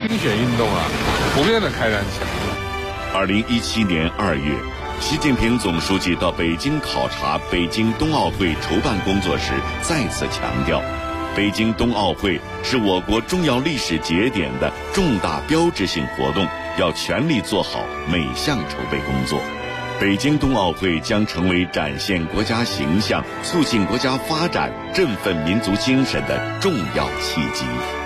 冰雪运动啊，普遍的开展起来。 2017年2月，习近平总书记到北京考察北京冬奥会筹办工作时，再次强调，北京冬奥会是我国重要历史节点的重大标志性活动，要全力做好每项筹备工作。北京冬奥会将成为展现国家形象、促进国家发展、振奋民族精神的重要契机。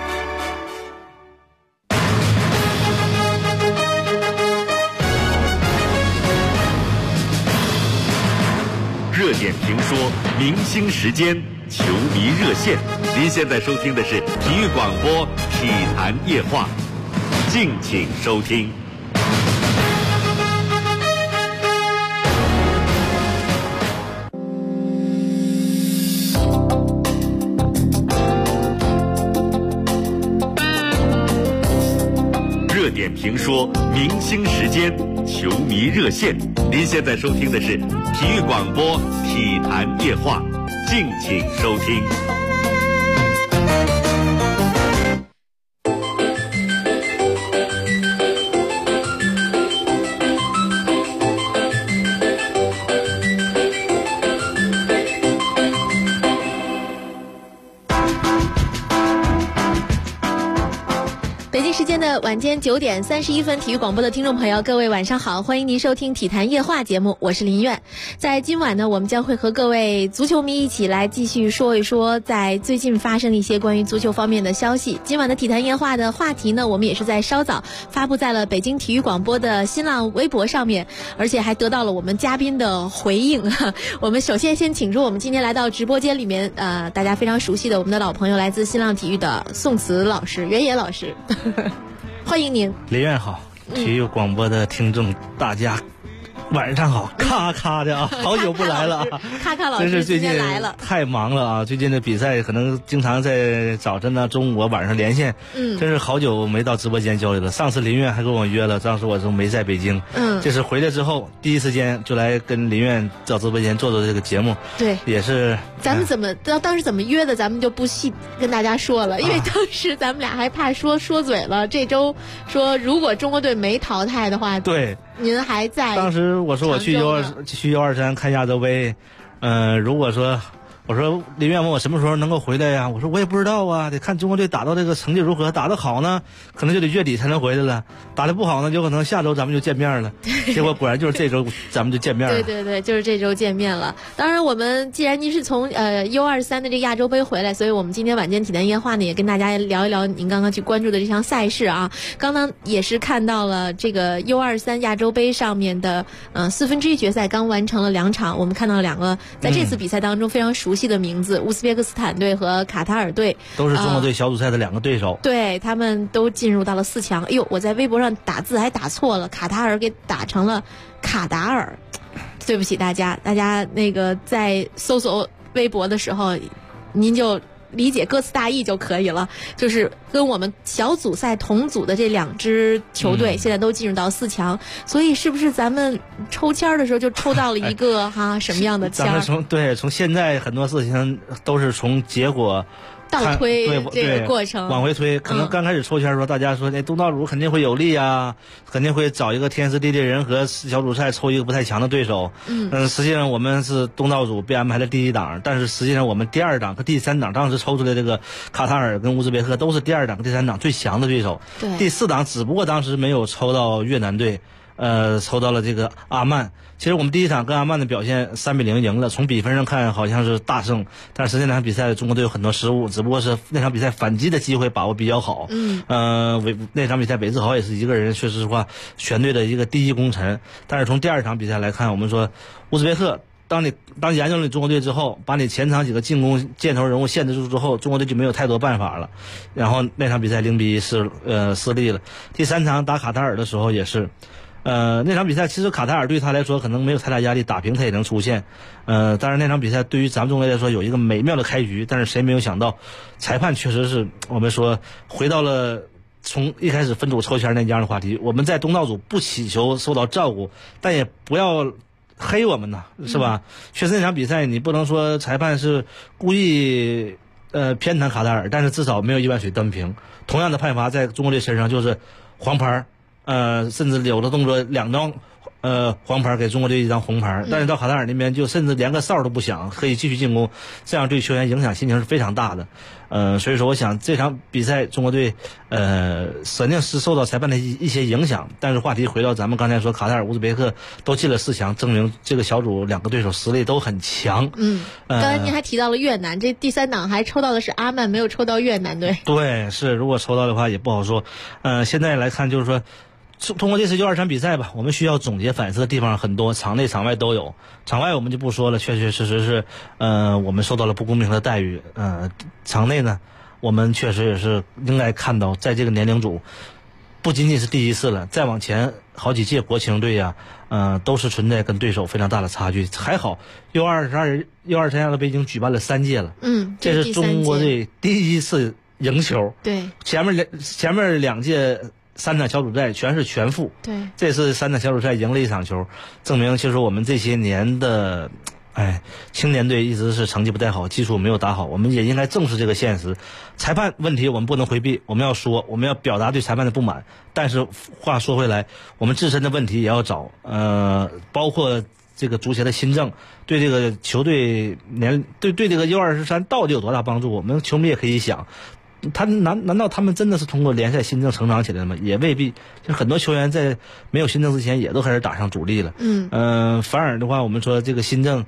热点评说，明星时间，球迷热线。您现在收听的是体育广播体坛夜话，敬请收听。热点评说，明星时间，球迷热线。您现在收听的是体育广播体坛夜话，敬请收听。 晚间9点31分，体育广播的听众朋友，各位晚上好，欢迎您收听体坛夜话节目，我是林苑。在今晚呢，我们将会和各位足球迷一起来继续说一说在最近发生的一些关于足球方面的消息。今晚的体坛夜话的话题呢，我们也是在稍早发布在了北京体育广播的新浪微博上面，而且还得到了我们嘉宾的回应。我们首先先请出我们今天来到直播间里面大家非常熟悉的我们的老朋友，来自新浪体育的宋慈老师、袁野老师。欢迎您， 林苑好，体育广播的听众大家晚上好，咔咔的啊，好久不来了啊， 咔咔老师今天来了， 太忙了啊！最近的比赛可能经常在早晨呢、中午、晚上连线，真是好久没到直播间交流了。上次林苑还跟我约了，当时我说没在北京，这是回来之后第一时间就来跟林苑到直播间做这个节目， 对， 也是。 咱们当时怎么约的，咱们就不细跟大家说了，因为当时咱们俩还怕说嘴了。这周说如果中国队没淘汰的话， 对， 您还在。 当时我说我去123看亚洲杯，如果说我说林苑问我什么时候能够回来呀？我说我也不知道啊，得看中国队打到这个成绩如何，打得好呢，可能就得月底才能回来了；打得不好呢，有可能下周咱们就见面了。结果果然就是这周咱们就见面了。 对，就是这周见面了。当然，我们既然您是从U23的这个亚洲杯回来，所以我们今天晚间体坛夜话呢，也跟大家聊一聊您刚刚去关注的这项赛事啊。刚刚也是看到了这个 U23亚洲杯上面的1/4决赛刚完成了2场，我们看到了2个在这次比赛当中非常熟悉的名字，乌兹别克斯坦队和卡塔尔队， 都是中国队小组赛的2个对手。 对，他们都进入到了4强。哎呦，我在微博上打字还打错了，卡塔尔给打成了卡达尔，对不起大家那个在搜索微博的时候，您就理解歌词大意就可以了。就是跟我们小组赛同组的这2支球队现在都进入到4强，所以是不是咱们抽签的时候就抽到了一个什么样的签？ 咱们从现在很多事情都是从结果倒推这个过程， 往回推。可能刚开始抽签的时候，大家说东道主肯定会有利啊，肯定会找一个天时地利人和，小组赛抽一个不太强的对手。实际上我们是东道主被安排在第1档，但是实际上我们第2档和第3档当时抽出来这个卡塔尔跟乌兹别克都是第2档和第3档最强的对手。 对， 第4档只不过当时没有抽到越南队。抽到了这个阿曼。其实我们第1场跟阿曼的表现3-0赢了，从比分上看好像是大胜，但是实际那场比赛中国队有很多失误，只不过是那场比赛反击的机会把握比较好。那场比赛韦志豪也是一个人，说实话全队的一个第一功臣。但是从第2场比赛来看，我们说乌兹别克当研究了中国队之后，把你前场几个进攻箭头人物限制住之后，中国队就没有太多办法了。然后那场比赛0-1失利了。第3场打卡塔尔的时候也是。那场比赛其实卡塔尔对他来说可能没有太大压力，打平他也能出线。但是那场比赛对于咱们中国队来说有一个美妙的开局，但是谁没有想到，裁判确实是我们说回到了从一开始分组抽签那样的话题。我们在东道主不祈求受到照顾，但也不要黑我们呐，是吧？确实那场比赛你不能说裁判是故意偏袒卡塔尔，但是至少没有一碗水端平。同样的判罚在中国队身上就是黄牌，甚至有的动作2张黄牌给中国队1张红牌，但是到卡塔尔那边就甚至连个哨都不响，可以继续进攻，这样对球员影响心情是非常大的。所以说我想这场比赛中国队肯定是受到裁判的一些影响，但是话题回到咱们刚才说卡塔尔、乌兹别克都进了4强，证明这个小组2个对手实力都很强。 刚才您还提到了越南，这第3档还抽到的是阿曼，没有抽到越南队。 对，是，如果抽到的话也不好说。现在来看就是说通过这次U23比赛吧，我们需要总结反思的地方很多，场内场外都有。场外我们就不说了，确确实实是我们受到了不公平的待遇。场内呢，我们确实也是应该看到，在这个年龄组不仅仅是第一次了，再往前好几届国青队呀，都是存在跟对手非常大的差距。还好 U23亚洲杯已经举办了3届了，这是中国队第一次赢球。 对， 前面2届3场小组赛全是全负， 对， 这次3场小组赛赢了1场球，证明其实我们这些年的青年队一直是成绩不太好，基础没有打好，我们也应该正视这个现实。裁判问题我们不能回避，我们要说，我们要表达对裁判的不满，但是话说回来，我们自身的问题也要找，包括这个足协的新政对这个球队对这个U23到底有多大帮助，我们球迷也可以想。难道他们真的是通过联赛新政成长起来的吗？也未必。就很多球员在没有新政之前也都开始打上主力了。反而的话，我们说这个新政，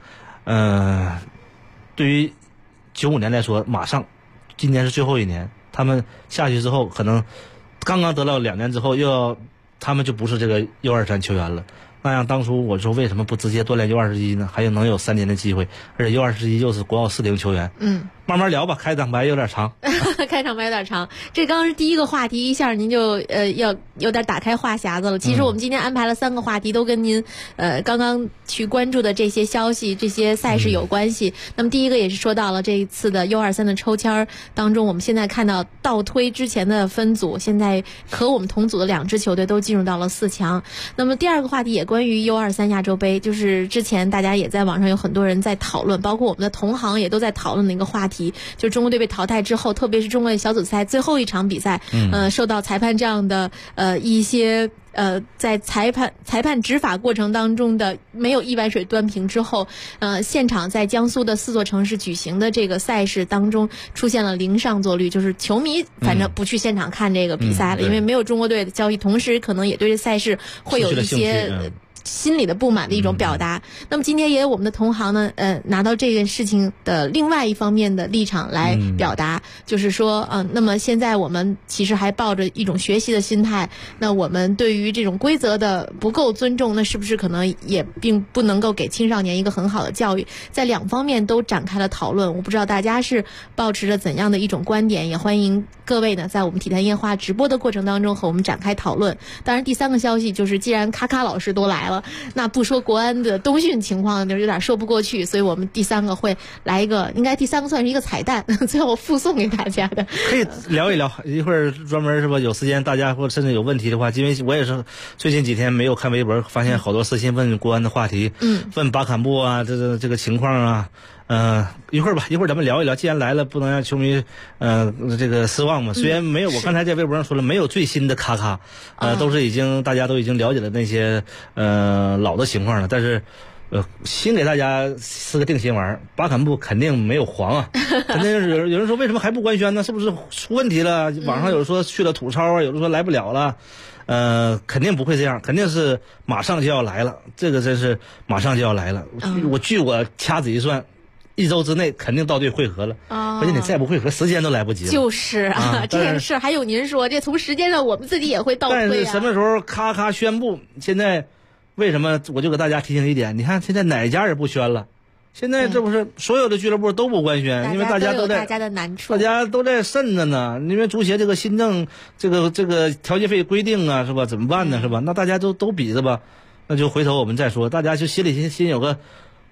对于95年来说，马上今年是最后1年，他们下去之后，可能刚刚得到2年之后，他们就不是这个U23球员了。那样当初我说为什么不直接锻炼U21呢？还能有3年的机会，而且U21又是国奥40球员。慢慢聊吧，开场白有点长。 开场白有点长，这刚刚是第一个话题，一下您就要有点打开话匣子了。其实我们今天安排了3个话题，都跟您刚刚去关注的这些消息、这些赛事有关系。那么第一个也是说到了这一次的U23的抽签当中，我们现在看到倒推之前的分组，现在和我们同组的2支球队都进入到了4强。那么第二个话题也关于U23亚洲杯，就是之前大家也在网上有很多人在讨论，包括我们的同行也都在讨论的一个话题，就是中国队被淘汰之后，特别是中国队小组赛最后一场比赛，受到裁判这样的一些在裁判执法过程当中的没有一碗水端平之后，现场在江苏的4座城市举行的这个赛事当中出现了零上座率，就是球迷反正不去现场看这个比赛了，因为没有中国队的交易，同时可能也对这赛事会有一些心里的不满的一种表达。那么今天也有我们的同行呢，拿到这件事情的另外一方面的立场来表达，就是说，那么现在我们其实还抱着一种学习的心态，那我们对于这种规则的不够尊重，那是不是可能也并不能够给青少年一个很好的教育？在2方面都展开了讨论，我不知道大家是抱持着怎样的一种观点，也欢迎各位呢在我们体坛夜话直播的过程当中和我们展开讨论。当然第3个消息就是，既然咔咔老师都来了，那不说国安的冬训情况就有点说不过去，所以我们第3个会来一个，应该第3个算是一个彩蛋，最后附送给大家的。 可以聊一聊，一会儿专门是吧？有时间大家或者甚至有问题的话，因为我也是最近几天没有看微博，发现好多私信问国安的话题，问巴坎布啊，这个情况啊。一会儿咱们聊一聊。既然来了，不能让球迷这个失望嘛。虽然没有，我刚才在微博上说了，没有最新的咔咔，都是大家都已经了解了那些老的情况了。但是先给大家是个定心丸，巴坎布肯定没有黄啊，肯定是有人说为什么还不官宣呢？是不是出问题了？网上有人说去了土超啊，有人说来不了了。肯定不会这样，肯定是马上就要来了，这个真是马上就要来了。据我掐指一算，1周之内肯定到队会合了，而且你再不会合，时间都来不及了。 就是这件事还有您说，这从时间上我们自己也会倒推啊。 但是什么时候咔咔宣布？现在为什么我就给大家提醒一点？你看现在哪家也不宣了，现在这不是所有的俱乐部都不官宣，因为大家都在， 大家的难处， 大家都在慎着呢。因为足协这个新政，这个调节费规定啊，是吧？怎么办呢？是吧？那大家都比着吧，那就回头我们再说。大家就心里有个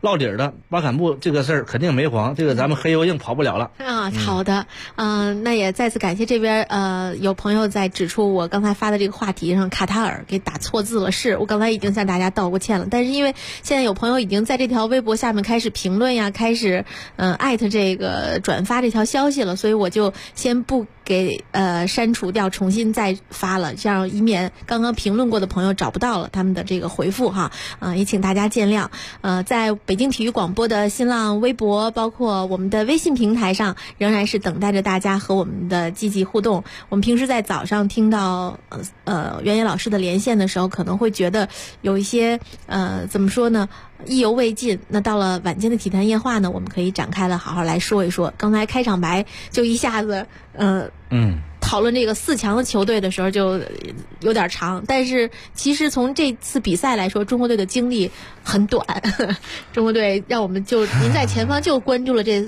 落底的巴坎布这个事儿肯定没黄，这个咱们黑油硬跑不了了啊。好的，那也再次感谢这边有朋友在指出我刚才发的这个话题上卡塔尔给打错字了，是我刚才已经向大家道过歉了，但是因为现在有朋友已经在这条微博下面开始评论呀，开始艾特这个转发这条消息了，所以我就先不给删除掉，重新再发了，这样以免刚刚评论过的朋友找不到了他们的这个回复哈，也请大家见谅。在北京体育广播的新浪微博，包括我们的微信平台上，仍然是等待着大家和我们的积极互动。我们平时在早上听到袁野老师的连线的时候，可能会觉得有一些怎么说呢，意犹未尽。那到了晚间的体坛夜话呢，我们可以展开了好好来说一说。刚才开场白就一下子讨论这个4强的球队的时候就有点长，但是其实从这次比赛来说，中国队的经历很短。中国队让我们就您在前方就关注了这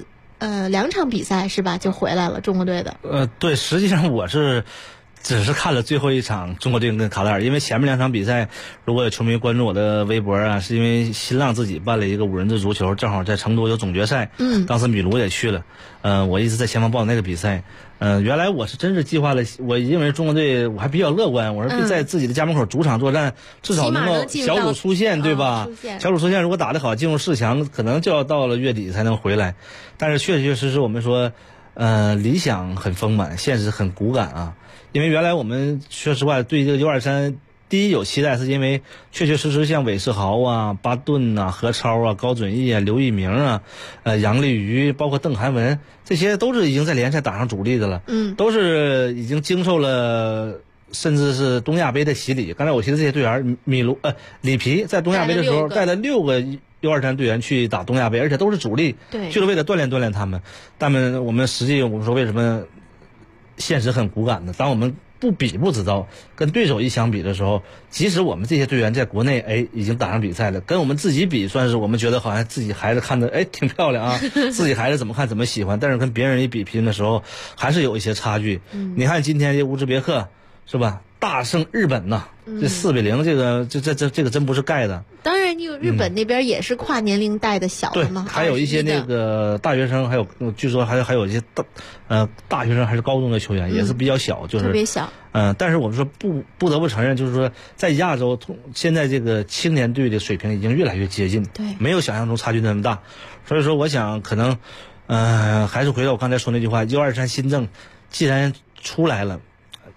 2场比赛是吧？就回来了中国队的。 对，实际上我是只是看了最后一场中国队跟卡塔尔，因为前面2场比赛，如果有球迷关注我的微博啊，是因为新浪自己办了一个5人制足球，正好在成都有总决赛，当时米卢也去了，我一直在前方报那个比赛，原来我是真是计划了，我认为中国队我还比较乐观，我说在自己的家门口主场作战，至少能够小组出线，对吧？小组出线如果打得好，进入4强，可能就要到了月底才能回来，但是确确实实我们说，理想很丰满，现实很骨感啊。因为原来我们说实话对这个U23第一有期待，是因为确确实实像韦世豪啊、巴顿啊、何超啊、高准翼啊、刘一鸣啊、杨立瑜，包括邓涵文，这些都是已经在联赛打上主力的了，都是已经经受了甚至是东亚杯的洗礼。刚才我提的这些队员，里皮在东亚杯的时候带了6个U23队员去打东亚杯，而且都是主力，就是为了锻炼他们。我们实际我们说为什么现实很骨感的，当我们不比不知道，跟对手一相比的时候，即使我们这些队员在国内已经打上比赛了，跟我们自己比，算是我们觉得好像自己孩子看的挺漂亮啊，自己孩子怎么看怎么喜欢，但是跟别人一比拼的时候，还是有一些差距。你看今天这乌兹别克是吧，大胜日本呐，这4-0，这个真不是盖的。 当然，日本那边也是跨年龄带的小的嘛， 对，还有一些那个大学生，还有据说还有一些大学生还是高中的球员，也是比较小，就是特别小。 但是我们说不得不承认，就是说在亚洲现在这个青年队的水平已经越来越接近， 对， 没有想象中差距那么大。所以说，我想可能还是回到我刚才说那句话，U23新政既然出来了。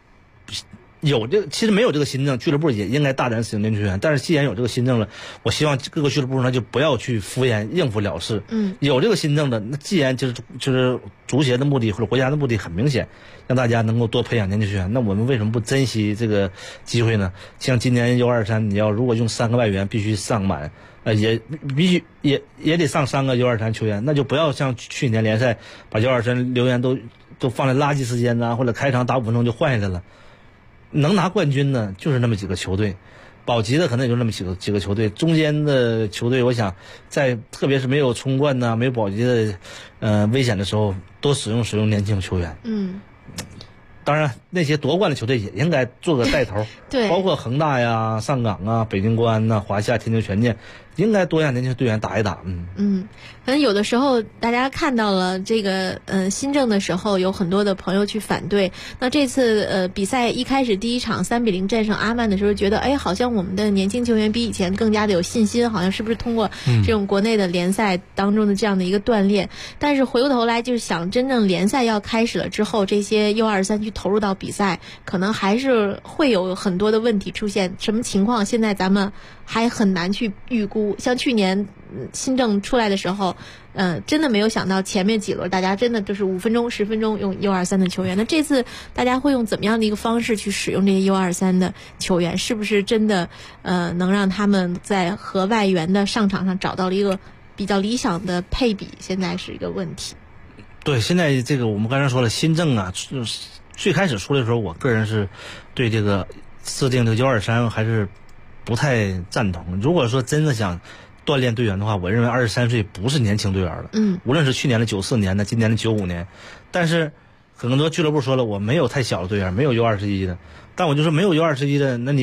其实没有这个新政，俱乐部也应该大胆使用年轻球员。但是既然有这个新政了，我希望各个俱乐部呢就不要去敷衍应付了事。有这个新政的，那既然就是足协的目的或者国家的目的很明显，让大家能够多培养年轻球员，那我们为什么不珍惜这个机会呢？像今年U23，你要如果用3个外援必须上满，也必须也得上3个U23球员，那就不要像去年联赛把U23球员都放在垃圾时间呐，或者开场打5分钟就换下来了。能拿冠军呢，就是那么几个球队，保级的可能也就那么几个球队，中间的球队，我想在特别是没有冲冠呐、没有保级的危险的时候，多使用年轻球员。当然，那些夺冠的球队也应该做个带头， 对， 包括恒大呀、上港啊、北京国安呐、华夏、天津权健，应该多让年轻队员打一打。 可能有的时候大家看到了这个新政的时候，有很多的朋友去反对。那这次比赛一开始第一场3-0战胜阿曼的时候，觉得好像我们的年轻球员比以前更加的有信心，好像是不是通过这种国内的联赛当中的这样的一个锻炼。但是回过头来就是想，真正联赛要开始了之后，这些U23去投入到比赛，可能还是会有很多的问题出现。什么情况现在咱们还很难去预估。像去年新政出来的时候，真的没有想到前面几轮大家真的就是5分钟10分钟用 U23的球员。那这次大家会用怎么样的一个方式去使用这些 U23的球员？是不是真的能让他们在和外援的上场上找到了一个比较理想的配比？现在是一个问题。 对，现在这个我们刚才说了，新政啊，最开始出来的时候，我个人是对这个制定这个U23还是不太赞同。如果说真的想锻炼队员的话，我认为23岁不是年轻队员了。无论是去年的94年的，今年的95年，但是很多俱乐部说了，我没有太小的队员，没有U21的。但我就说没有U21的，那你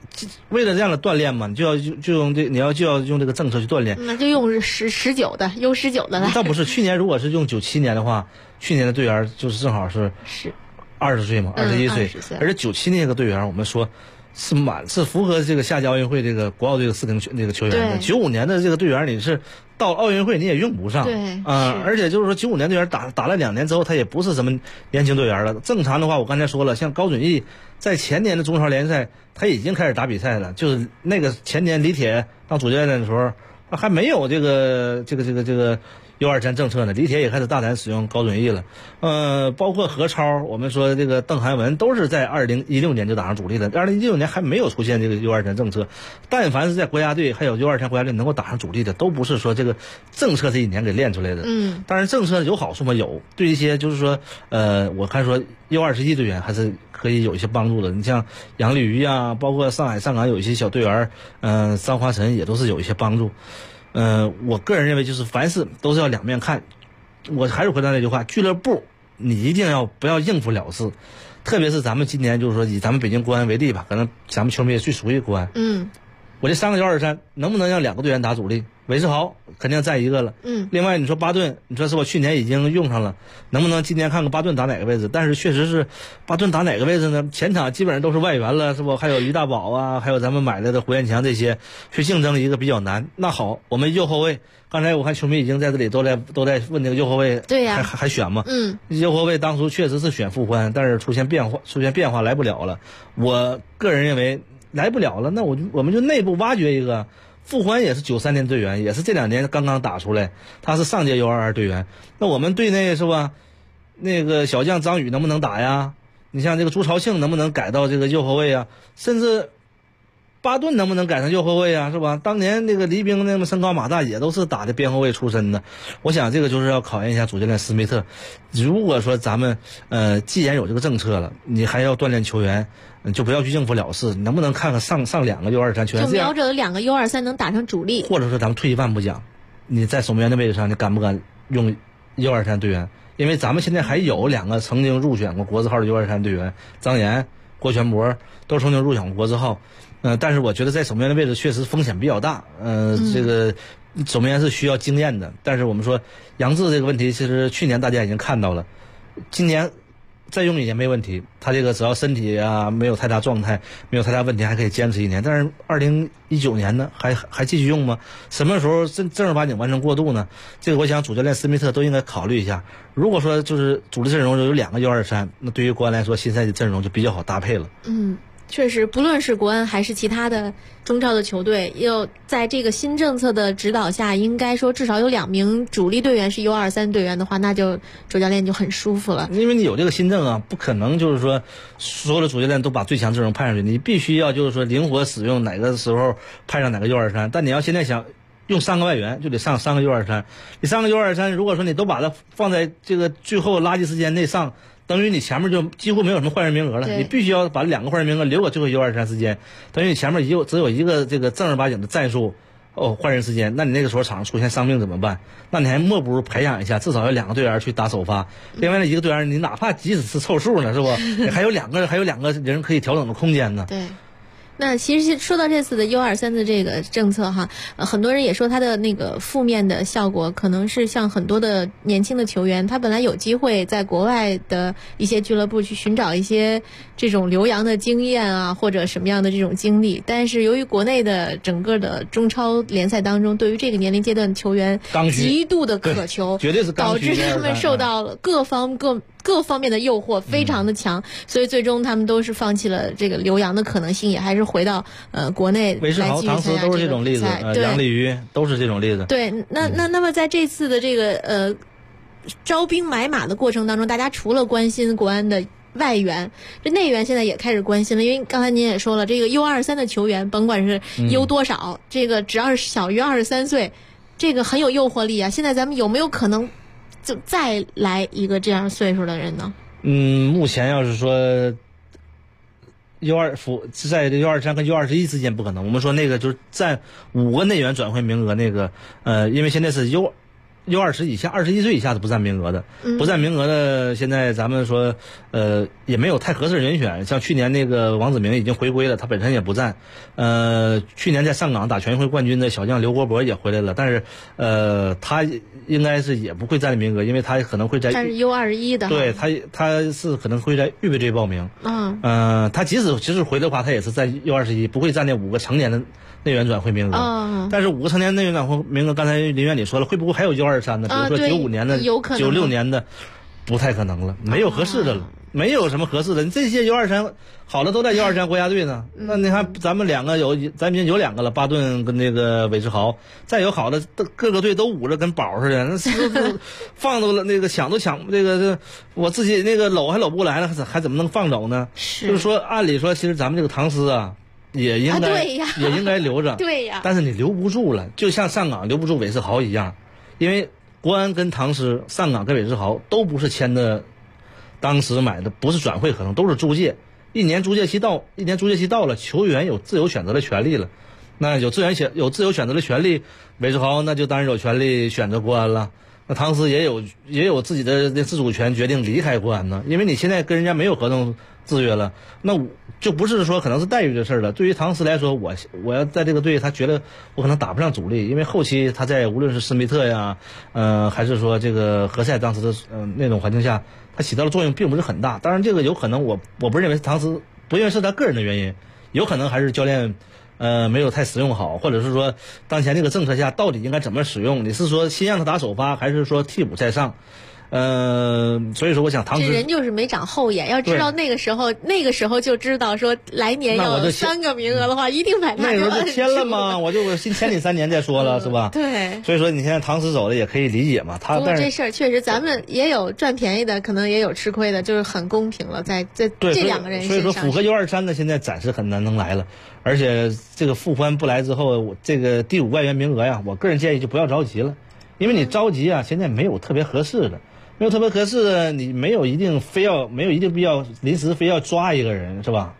为了这样的锻炼嘛，你就要用这个政策去锻炼。 那就用19的U19的来。 倒不是，去年如果是用97年的话，去年的队员就是正好是20岁嘛，21岁，而且97那个队员我们说是符合这个夏季奥运会这个国奥队的4名那个球员的。95年的这个队员你是到奥运会你也用不上， 对而且就是说95年队员打了2年之后，他也不是什么年轻队员了。正常的话，我刚才说了，像高准翼在前年的中超联赛他已经开始打比赛了，就是那个前年李铁当主教练的时候，还没有这个U23政策呢，李铁也开始大胆使用高准翼了。包括何超，我们说这个邓涵文都是在2016年就打上主力的，2016年还没有出现这个U23政策。但凡是在国家队还有U23国家队能够打上主力的，都不是说这个政策这一年给练出来的。当然政策有好处吗？有，对一些就是说我看说U21队员还是可以有一些帮助的。你像杨丽瑜啊，包括上海上港有一些小队员，张华晨也都是有一些帮助。我个人认为就是凡事都是要两面看。我还是回到那句话，俱乐部你一定不要应付了事，特别是咱们今年就是说以咱们北京国安为例吧，可能咱们球迷也最熟悉国安。我这3个U23能不能让2个队员打主力？韦世豪肯定占一个了。另外你说巴顿，你说是吧？去年已经用上了，能不能今年看看巴顿打哪个位置？但是确实是巴顿打哪个位置呢？前场基本上都是外援了，是不？还有于大宝啊，还有咱们买来的胡彦强这些，去竞争一个比较难。那好，我们右后卫，刚才我看球迷已经在这里都在问这个右后卫， 对呀， 还选吗？右后卫当初确实是选傅欢，但是出现变化来不了了。我个人认为来不了了，那我们就内部挖掘一个。傅欢也是93年队员，也是这2年刚刚打出来，他是上届U22队员。那我们队内是吧？那个小将张宇能不能打呀？你像这个朱朝庆能不能改到这个右后卫啊？甚至巴顿能不能改成右后卫啊？是吧？当年那个黎兵那么身高马大，也都是打的边后卫出身的。我想这个就是要考验一下主教练施密特。如果说咱们既然有这个政策了，你还要锻炼球员。就不要去应付了事，能不能看看上2个U23球员？ 就瞄着2个U23能打成主力， 或者说咱们退一万步讲，你在守门员的位置上，你敢不敢用U23队员？因为咱们现在还有2个曾经入选过国字号的U23队员，张岩、郭全博都曾经入选过国字号。但是我觉得在守门员的位置确实风险比较大。这个守门员是需要经验的，但是我们说杨志这个问题，其实去年大家已经看到了，今年。再用1年没问题，他这个只要身体啊没有太大状态，没有太大问题，还可以坚持1年。但是2019年呢，还继续用吗？什么时候正儿八经完成过渡呢？这个我想主教练施密特都应该考虑一下。如果说就是主力阵容有2个U23，那对于国安来说，新赛季阵容就比较好搭配了。 确实，不论是国安还是其他的中超的球队，又在这个新政策的指导下，应该说至少有2名主力队员是U23队员的话，那就主教练就很舒服了。 因为你有这个新政啊，不可能就是说所有的主教练都把最强阵容派上去，你必须要就是说灵活使用哪个时候派上哪个U23。但你要现在想用3个外援，就得上3个U23。你3个U23，如果说你都把它放在这个最后垃圾时间内上。等于你前面就几乎没有什么换人名额了，你必须要把2个换人名额留给最后U23时间，等于你前面只有一个这个正儿八经的战术换人时间，那你那个时候场上出现伤病怎么办？那你还莫不如培养一下，至少有2个队员去打首发，另外那1个队员你哪怕即使是凑数呢，是不？你还有2个人可以调整的空间呢。 对。那其实说到这次的U23的这个政策哈，很多人也说它的那个负面的效果，可能是像很多的年轻的球员，他本来有机会在国外的一些俱乐部去寻找一些这种留洋的经验啊，或者什么样的这种经历，但是由于国内的整个的中超联赛当中，对于这个年龄阶段的球员极度的渴求， 绝对是导致他们受到了各方面的诱惑非常的强，所以最终他们都是放弃了这个留洋的可能性，也还是回到国内来继续参加这个比赛。 韦世豪、唐斯都是这种例子，杨丽瑜都是这种例子。 对，那么在这次的这个招兵买马的过程当中，大家除了关心国安的外援，这内援现在也开始关心了，因为刚才您也说了，这个 U23 的球员，甭管是 U 多少，这个只要是小于23岁，这个很有诱惑力啊。现在咱们有没有可能就再来一个这样岁数的人呢？ 目前要是说在这 U23 跟 U21 之间不可能。我们说那个就是占5个内援转会名额那个，因为现在是 U20以下21岁以下是不占名额的，不占名额的现在咱们说也没有太合适的人选，像去年那个王子铭已经回归了，他本身也不占。去年在上港打全运会冠军的小将刘国博也回来了，但是他应该是也不会占名额，因为他可能会在他是 U21 的， 对，他是可能会在预备队报名。他即使回的话，他也是在 U21，不会占那5个成年的内援转会名额。但是5个成年内援转会名额，刚才林院你说了，会不会还有 U23 呢？比如说95年的、96年的，不太可能了，没有合适的了。没有什么合适的，你这些 U23好的都在 U23国家队呢。那你看咱们两个咱们有2个了，巴顿跟那个韦世豪，再有好的各个队都捂着跟宝似的，那是放都了那个抢都抢这个我自己那个搂还搂不过来了，还怎么能放走呢？就是说按理说其实咱们这个唐斯啊也应该留着， 对呀， 但是你留不住了，就像上港留不住韦世豪一样，因为国安跟唐斯、上港跟韦世豪都不是签的。当时买的不是转会合同，都是租借。一年租借期到了，球员有自由选择的权利了。那有自由选择的权利，韦世豪那就当然有权利选择国安了。那唐斯也有自己的自主权，决定离开国安呢。因为你现在跟人家没有合同制约了，那就不是说可能是待遇的事了。对于唐斯来说，我要在这个队，他觉得我可能打不上主力，因为后期他在无论是施密特呀，还是说这个何塞当时的那种环境下。他起到的作用并不是很大，当然这个有可能我不认为是唐斯，不认为是他个人的原因，有可能还是教练没有太使用好，或者是说当前这个政策下到底应该怎么使用？你是说先让他打首发，还是说替补再上？所以说我想唐斯这人就是没长后眼，要知道那个时候就知道说来年要3个名额的话，一定把他那时候就签了嘛，我就先签你3年再说了，是吧？ 对。 所以说你现在唐斯走了也可以理解嘛。不过这事儿确实咱们也有赚便宜的，可能也有吃亏的，就是很公平了，在这2个人身上。 所以说符合 U23 的现在暂时很难能来了，而且这个傅欢不来之后，这个第5外援名额呀，我个人建议就不要着急了，因为你着急啊，现在没有特别合适的。没有特别合适的，你没有一定必要临时非要抓一个人，是吧？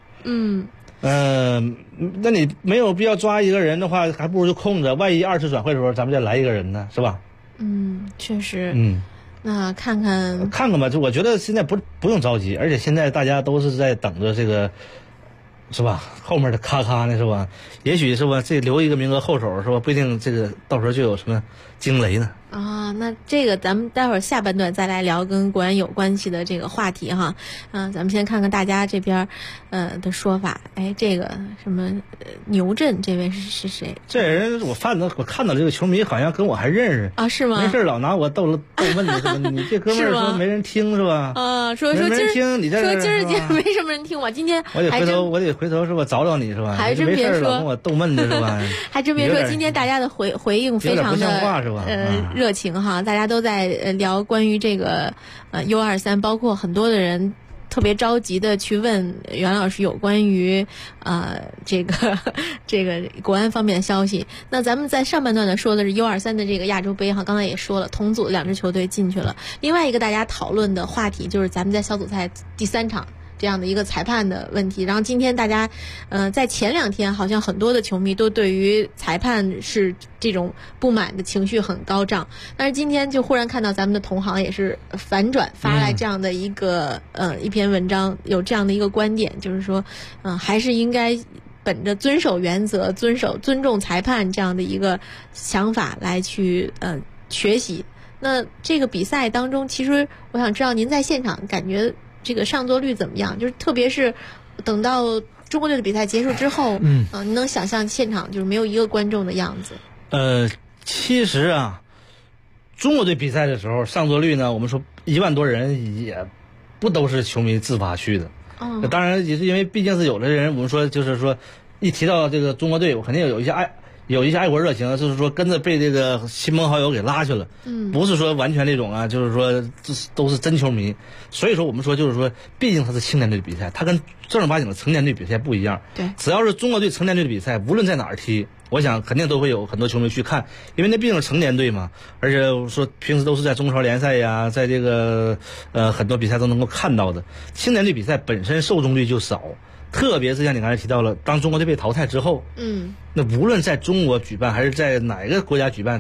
那你没有必要抓一个人的话，还不如就空着，万一2次转会的时候咱们再来一个人呢，是吧？ 确实。那看看吧，就我觉得现在不用着急，而且现在大家都是在等着这个，是吧？后面的咔咔呢，是吧？也许是吧，这留一个名额后手是吧？不一定这个到时候就有什么惊雷呢。 那这个咱们待会儿下半段再来聊跟国安有关系的这个话题哈。咱们先看看大家这边的说法。这个什么牛振这位是谁？ 这人我看到这个球迷好像跟我还认识啊？是吗？ 没事老拿我逗问你什么？你这哥们儿说没人听是吧？ 说今儿你这说今儿没什么人听我今天我得回头是吧找找你是吧？ 还真别说老跟我逗闷的是吧？ 还真别说今天大家的回应非常的热情哈，大家都在聊关于这个U23，包括很多的人特别着急的去问袁老师有关于这个国安方面的消息。那咱们在上半段呢说的是 U23 的这个亚洲杯哈，刚才也说了，同组2支球队进去了。另外一个大家讨论的话题就是咱们在小组赛第3场这样的一个裁判的问题。然后今天大家在前2天好像很多的球迷都对于裁判是这种不满的情绪很高涨，但是今天就忽然看到咱们的同行也是反转发来这样的一个一篇文章，有这样的一个观点，就是说还是应该本着遵守原则、尊重裁判这样的一个想法来去学习。那这个比赛当中，其实我想知道您在现场感觉这个上座率怎么样？就是特别是等到中国队的比赛结束之后，你能想象现场就是没有一个观众的样子？ 其实啊，中国队比赛的时候上座率呢，我们说1万多人也不都是球迷自发去的。当然也是因为毕竟是有的人，我们说就是说一提到这个中国队，我肯定有一些爱国热情，就是说跟着被这个亲朋好友给拉去了，不是说完全那种啊，就是说这都是真球迷。所以说我们说就是说，毕竟它是青年队的比赛，它跟正儿八经的成年队比赛不一样。 对， 只要是中国队成年队的比赛，无论在哪儿踢，我想肯定都会有很多球迷去看，因为那毕竟是成年队嘛，而且说平时都是在中超联赛呀，在这个很多比赛都能够看到的。青年队比赛本身受众率就少。特别是像你刚才提到了，当中国队被淘汰之后，那无论在中国举办还是在哪个国家举办，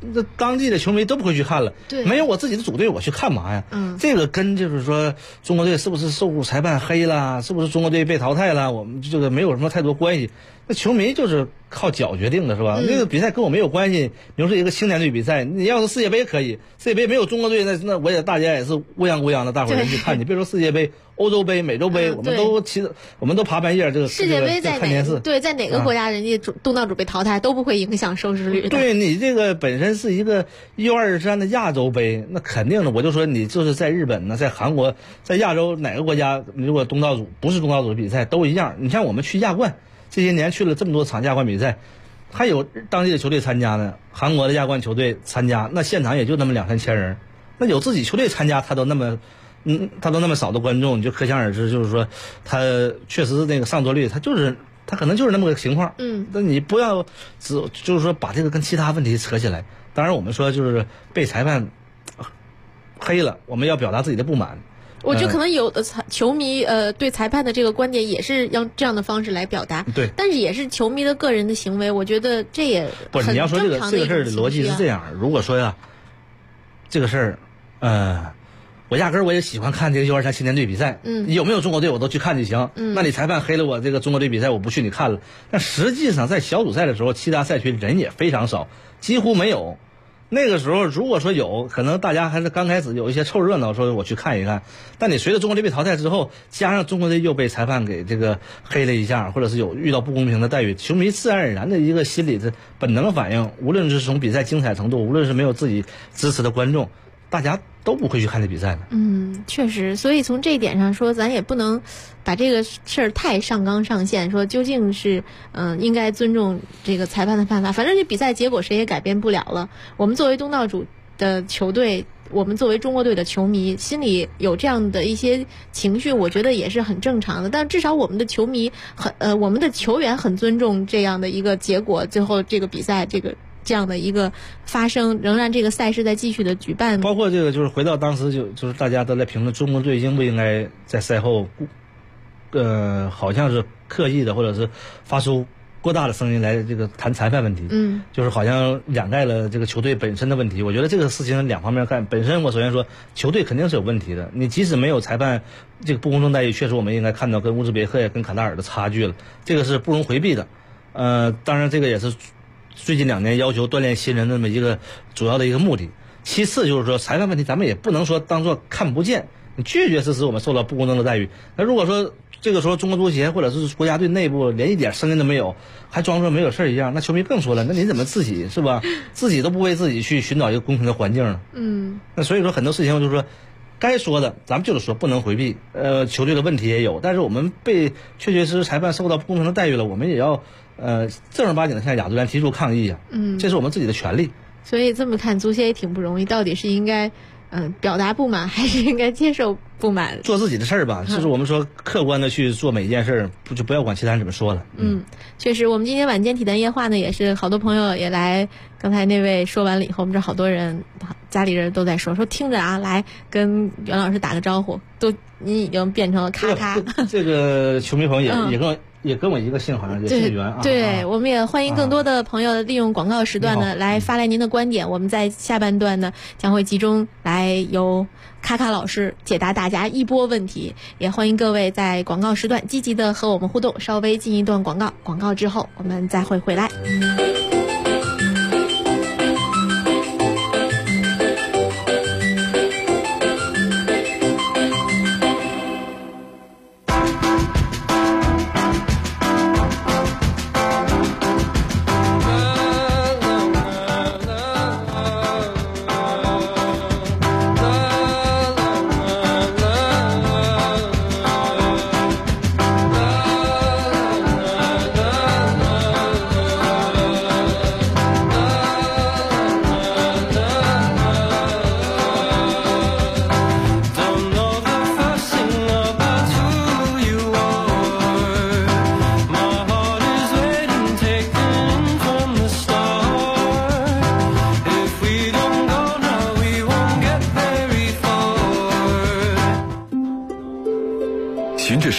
这当地的球迷都不会去看了。 对， 没有我自己的主队，我去看嘛呀？这个跟就是说中国队是不是受裁判黑了，是不是中国队被淘汰了，我们这个没有什么太多关系。那球迷就是靠脚决定的，是吧？那个比赛跟我没有关系。比如说一个青年队比赛，你要是世界杯可以，世界杯没有中国队，那我也大家也是乌泱乌泱的大伙人去看。你别说世界杯、欧洲杯、美洲杯，我们都爬半夜这个世界杯在看电视。 对，在哪个国家人家东道主被淘汰都不会影响收视率的。 对，你这个本身是一个U23的亚洲杯，那肯定的。我就说你就是在日本呢，在韩国，在亚洲哪个国家，如果东道主不是东道主的比赛都一样。你像我们去亚冠。这些年去了这么多场亚冠比赛，还有当地的球队参加呢。韩国的亚冠球队参加，那现场也就那么2-3千人。那有自己球队参加，他都那么少的观众，你就可想而知，就是说他确实那个上座率，他可能就是那么个情况。那你不要就是说把这个跟其他问题扯起来。当然我们说就是被裁判黑了，我们要表达自己的不满。 我觉得可能有的球迷对裁判的这个观点也是用这样的方式来表达， 对， 但是也是球迷的个人的行为，我觉得这也不是你要说这个事儿的逻辑是这样。如果说呀，这个事儿，我压根儿我也喜欢看这个U23青年队比赛，有没有中国队我都去看就行。那你裁判黑了我这个中国队比赛，我不去你看了。但实际上在小组赛的时候，其他赛区人也非常少，几乎没有。那个时候如果说有可能大家还是刚开始有一些凑热闹，说我去看一看。但你随着中国队被淘汰之后，加上中国队又被裁判给这个黑了一下，或者是有遇到不公平的待遇，球迷自然而然的一个心理的本能反应，无论是从比赛精彩程度，无论是没有自己支持的观众，大家都不会去看这比赛的。 确实，所以从这一点上说，咱也不能把这个事儿太上纲上线，说究竟是应该尊重这个裁判的判罚。反正这比赛结果谁也改变不了了。我们作为东道主的球队，我们作为中国队的球迷，心里有这样的一些情绪，我觉得也是很正常的。但至少我们的球迷我们的球员很尊重这样的一个结果，最后这个比赛这样的一个发生，仍然这个赛事在继续的举办。 包括这个就是回到当时就是大家都在评论中国队应不应该在赛后，好像是刻意的或者是发出过大的声音来这个谈裁判问题。就是好像掩盖了这个球队本身的问题。我觉得这个事情两方面看，本身我首先说球队肯定是有问题的。你即使没有裁判这个不公正待遇，确实我们应该看到跟乌兹别克也跟卡塔尔的差距了，这个是不容回避的。当然这个也是最近2年要求锻炼新人的这么一个主要的一个目的。其次就是说裁判问题咱们也不能说当作看不见，你确确实实我们受到不公正的待遇。那如果说这个时候中国足协或者是国家队内部连一点声音都没有，还装作没有事一样，那球迷更说了，那你怎么自己是吧自己都不为自己去寻找一个公平的环境呢？那所以说很多事情就是说该说的咱们就是说，不能回避。球队的问题也有，但是我们被确确实实裁判受到不公平的待遇了，我们也要正儿八经的向亚足联提出抗议啊。这是我们自己的权利。 所以这么看，足协也挺不容易，到底是应该表达不满，还是应该接受不满？ 做自己的事儿吧，就是我们说客观的去做每一件事儿，就不要管其他人怎么说了。 确实，我们今天晚间体坛夜话呢，也是好多朋友也来。刚才那位说完了以后，我们这好多人家里人都在说听着啊，来跟袁老师打个招呼，你已经变成了咔咔。 这个球迷朋友也跟我一个姓，好像也姓袁啊。 对，我们也欢迎更多的朋友利用广告时段呢来发来您的观点。我们在下半段呢将会集中来由咔咔老师解答大家一波问题，也欢迎各位在广告时段积极的和我们互动。稍微进一段广告之后，我们再会回来。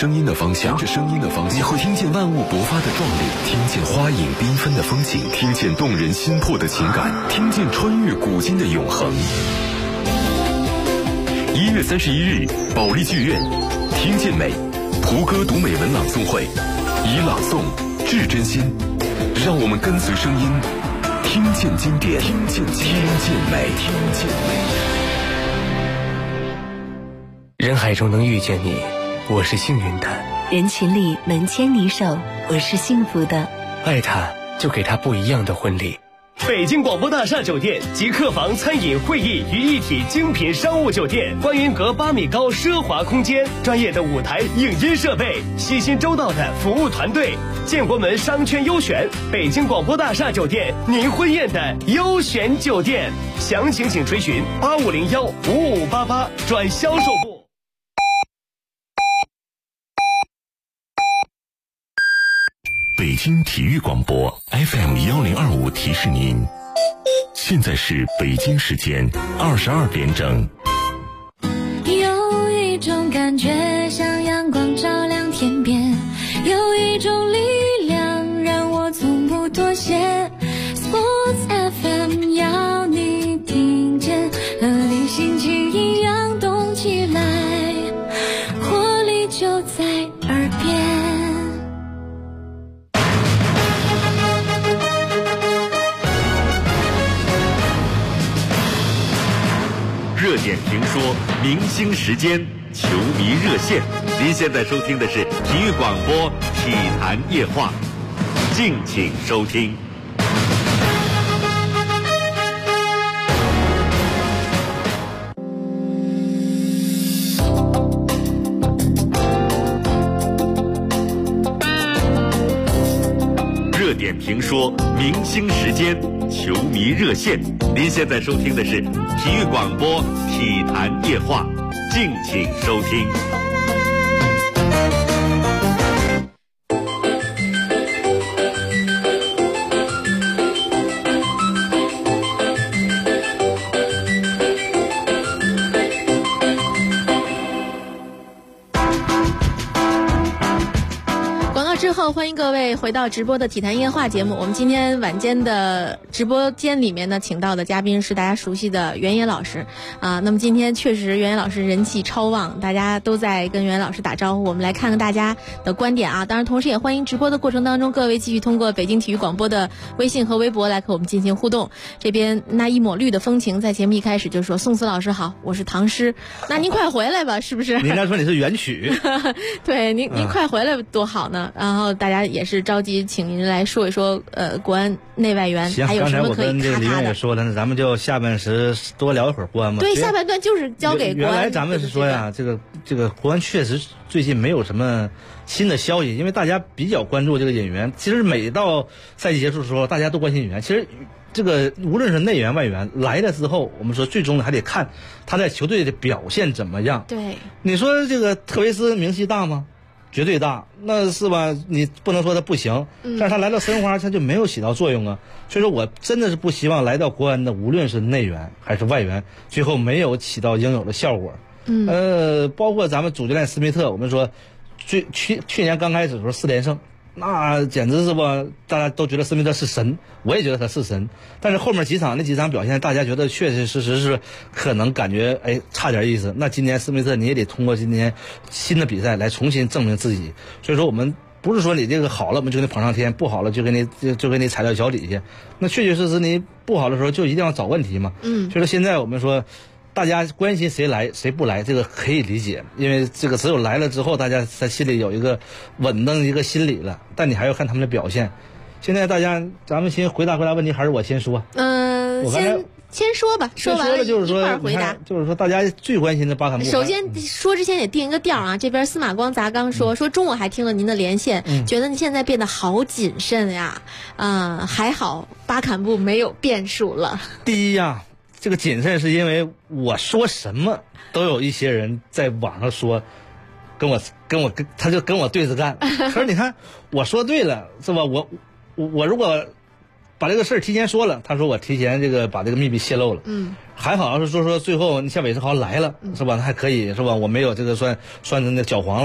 声音的方向，你会听见万物勃发的壮丽，听见花影缤纷的风景，听见动人心魄的情感，听见穿越古今的永恒。1月31日，保利剧院，听见美，胡歌读美文朗诵会，以朗诵致真心，让我们跟随声音，听见经典，听见美。 人海中能遇见你，我是幸运的； 人群里能牵你手，我是幸福的。 爱他，就给他不一样的婚礼。 北京广播大厦酒店集客房、餐饮、会议于一体精品商务酒店，观云阁8米高奢华空间，专业的舞台影音设备，悉心周到的服务团队，建国门商圈优选，北京广播大厦酒店，您婚宴的优选酒店。详情请垂询8501-5588转销售部。 北京体育广播 FM1025提示您，现在是北京时间22点整。 有一种感觉像阳光照亮天边，有一种力量让我从不妥协。 Sports FM 要你听见，和你心情一样动起来，活力就在耳边。 热点评说，明星时间，球迷热线。您现在收听的是体育广播体坛夜话，敬请收听。热点评说，明星时间，球迷热线。您现在收听的是体育广播体坛夜话，敬请收听。 之后欢迎各位回到直播的体坛夜话节目。我们今天晚间的直播间里面呢，请到的嘉宾是大家熟悉的袁野老师啊。那么今天确实袁野老师人气超旺，大家都在跟袁野老师打招呼。我们来看看大家的观点啊。当然同时也欢迎直播的过程当中各位继续通过北京体育广播的微信和微博来和我们进行互动。这边那一抹绿的风情在节目一开始就说：宋思老师好，我是唐诗。那您快回来吧，是不是？ 你应该说你是原曲。 对，您快回来多好呢。然后大家也是着急请您来说一说国安内外援还有什么可以咔咔的。刚才我跟这李远也说了，咱们就下半时多聊一会儿国安嘛。对，下半段就是交给国安。原来咱们是说呀，这个国安确实最近没有什么新的消息，因为大家比较关注这个引援。其实每到赛季结束的时候，大家都关心引援。其实这个无论是内援外援来了之后，我们说最终还得看他在球队的表现怎么样。对，你说这个特维斯名气大吗？绝对大，那是吧？你不能说他不行，但是他来到申花，他就没有起到作用啊。所以说我真的是不希望来到国安的，无论是内援还是外援，最后没有起到应有的效果。包括咱们主教练斯密特，我们说去年刚开始的时候4连胜，那简直是吧？大家都觉得斯密特是神，我也觉得他是神。但是后面那几场表现，大家觉得确确实实是可能感觉差点意思。那今年斯密特你也得通过今年新的比赛来重新证明自己。所以说我们不是说你这个好了我们就给你捧上天，不好了就给你踩到脚底下。那确确实实你不好的时候就一定要找问题嘛。所以说现在我们说，大家关心谁来谁不来，这个可以理解，因为这个只有来了之后，大家在心里有一个稳当一个心理了。但你还要看他们的表现。现在咱们先回答问题，还是我先说？先说吧，说完了就是说一块儿回答。就是说大家最关心的巴坎布。首先说之前得定一个调啊，这边司马光砸缸说中午还听了您的连线，觉得你现在变得好谨慎呀。还好巴坎布没有变数了。第一呀，这个谨慎是因为我说什么都有一些人在网上说他就跟我对着干。可是你看我说对了是吧？我如果把这个事儿提前说了，他说我提前把这个秘密泄露了。还好是说最后你像韦世豪来了是吧？还可以是吧？我没有这个算那搅黄了。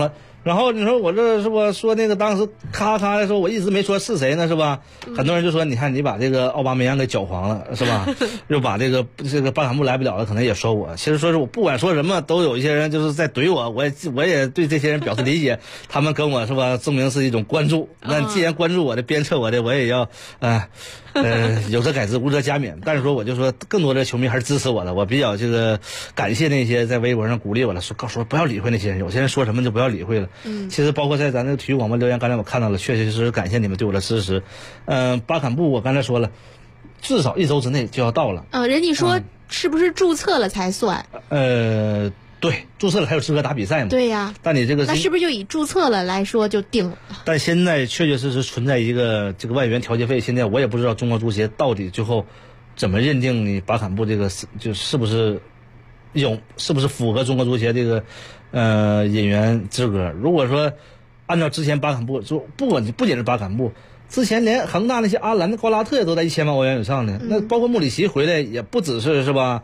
然后你说我这是不说那个当时咔咔的时候，我一直没说是谁呢，是吧？很多人就说你看你把这个奥巴梅扬给搅黄了，是吧？又把这个巴坎布来不了了，可能也说我。其实说是我不管说什么，都有一些人就是在怼我，我也对这些人表示理解，他们跟我是吧，证明是一种关注。那既然关注我的、鞭策我的，我也要有则改之，无则加勉。但是说我就说，更多的球迷还是支持我的，我比较这个感谢那些在微博上鼓励我的，告诉我不要理会那些人，有些人说什么就不要理会了。其实包括在咱这个体育广播留言，刚才我看到了，确确实实感谢你们对我的支持。巴坎布我刚才说了，至少1周之内就要到了。 人家说是不是注册了才算？ 对，注册了才有资格打比赛嘛。 对呀。 但你这个那是不是就以注册了来说就定了？ 但现在确确实实存在一个这个外援调节费，现在我也不知道中国足协到底最后怎么认定你巴坎布这个就是不是符合中国足协这个引援资格。如果说按照之前巴坎布，就不仅是巴坎布，之前连恒大那些阿兰的瓜拉特都在1000万欧元以上的，那包括穆里奇回来也不只是吧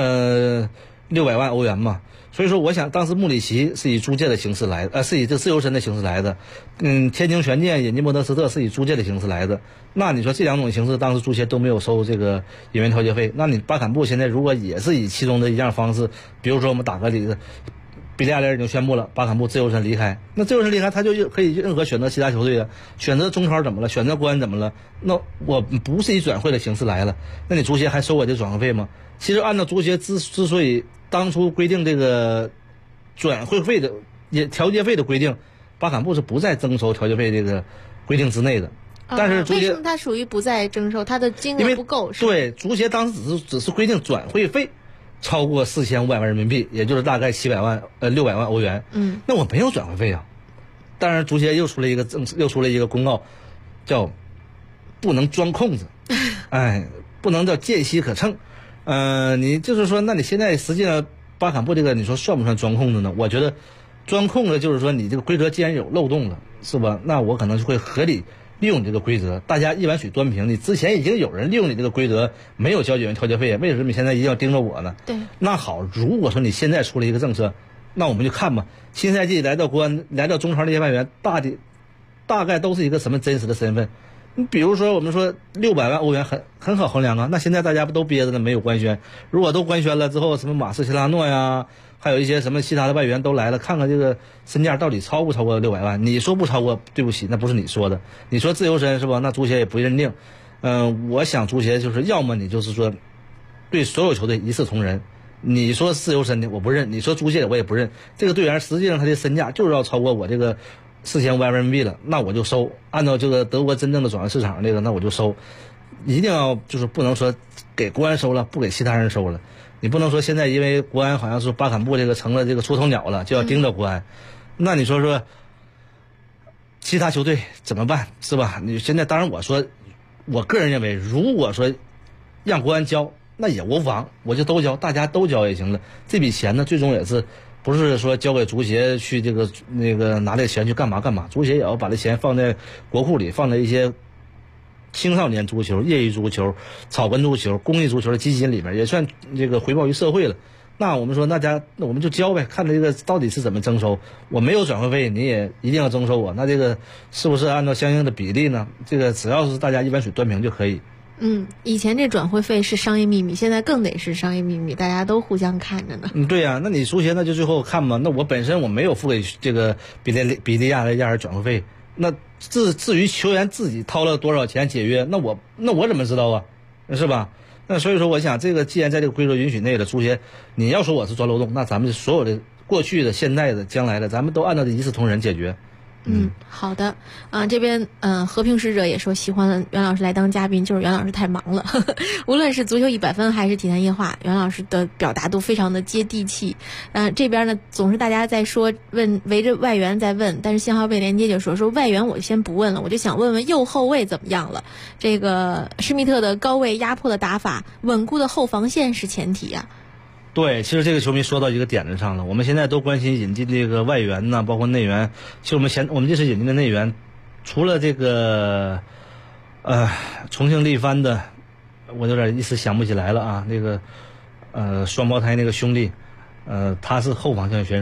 600万欧元嘛。所以说我想当时穆里奇是以租借的形式来的，是以这自由身的形式来的。天津权健引进莫德斯特是以租借的形式来的。那你说这两种形式当时足协都没有收这个引援调节费，那你巴坎布现在如果也是以其中的一样方式，比如说我们打个例子，比利亚雷已经宣布了巴坎布自由身离开，那自由身离开他就可以任何选择其他球队了，选择中超怎么了，选择国安怎么了？那我不是以转会的形式来了，那你足协还收我这转会费吗？其实按照足协之所以当初规定这个转会费的调节费的规定，巴坎布是不在征收调节费这个规定之内的。但是足协为什么它属于不在征收？它的金额不够是吧？ 对，足协当时只是规定转会费超过4500万人民币，也就是大概600万欧元。那我没有转会费啊。当然，足协又出了一个公告，叫不能钻空子，不能叫见隙可乘。你就是说，那你现在实际上巴坎布这个，你说算不算钻空子呢？我觉得钻空子就是说，你这个规则既然有漏洞了，是吧？那我可能就会合理利用你这个规则，大家一碗水端平。你之前已经有人利用你这个规则，没有交引援调节费，为什么你现在一定要盯着我呢？ 对。 那好，如果说你现在出了一个政策，那我们就看吧。新赛季来到国安、来到中超这些外援，大概都是一个什么真实的身份？你比如说，我们说600万欧元很好衡量啊。那现在大家不都憋着呢，没有官宣。如果都官宣了之后，什么马斯切拉诺呀，还有一些什么其他的外援都来了，看看这个身价到底超不超过600万？你说不超过，对不起，那不是你说的。你说自由身是吧？那足协也不认定。我想足协就是要么你就是说对所有球队一视同仁。你说自由身的我不认，你说租借的我也不认。这个队员实际上他的身价就是要超过我这个4000万人民币了，那我就收。按照这个德国真正的转会市场这个，那我就收。一定要就是不能说给国安收了，不给其他人收了。你不能说现在因为国安好像是巴坎布这个成了这个出头鸟了，就要盯着国安。那你说其他球队怎么办，是吧？你现在当然我个人认为，如果说让国安交，那也无妨，我就都交，大家都交也行了。这笔钱呢，最终也是不是说交给足协去拿这钱去干嘛？足协也要把这钱放在国库里，放在一些青少年足球、业余足球、草根足球、公益足球的基金里面，也算这个回报于社会了。那我们说，那我们就交呗，看这个到底是怎么征收。我没有转会费，你也一定要征收我，那这个是不是按照相应的比例呢？这个只要是大家一碗水端平就可以。 以前这转会费是商业秘密，现在更得是商业秘密，大家都互相看着呢。 对呀，那你足协那就最后看吧。那我本身我没有付给这个比利亚雷亚尔转会费，那至于球员自己掏了多少钱解约，那我怎么知道啊？是吧？那所以说，我想这个既然在这个规则允许内的，足协你要说我是钻漏洞，那咱们所有的过去的、现在的、将来的，咱们都按照这一视同仁解决。 好的这边和平使者也说喜欢袁老师来当嘉宾，就是袁老师太忙了。无论是足球100分还是体坛夜话，袁老师的表达都非常的接地气。这边呢总是大家在说围着外援在问，但是信号被连接就说外援我先不问了，我就想问问右后卫怎么样了。这个施密特的高位压迫的打法，稳固的后防线是前提啊。 对，其实这个球迷说到一个点子上了。我们现在都关心引进这个外援呢，包括内援。其实我们这次引进的内援，除了这个重庆力帆的，我有点一时想不起来了啊。那个双胞胎那个兄弟，他是后防线选手。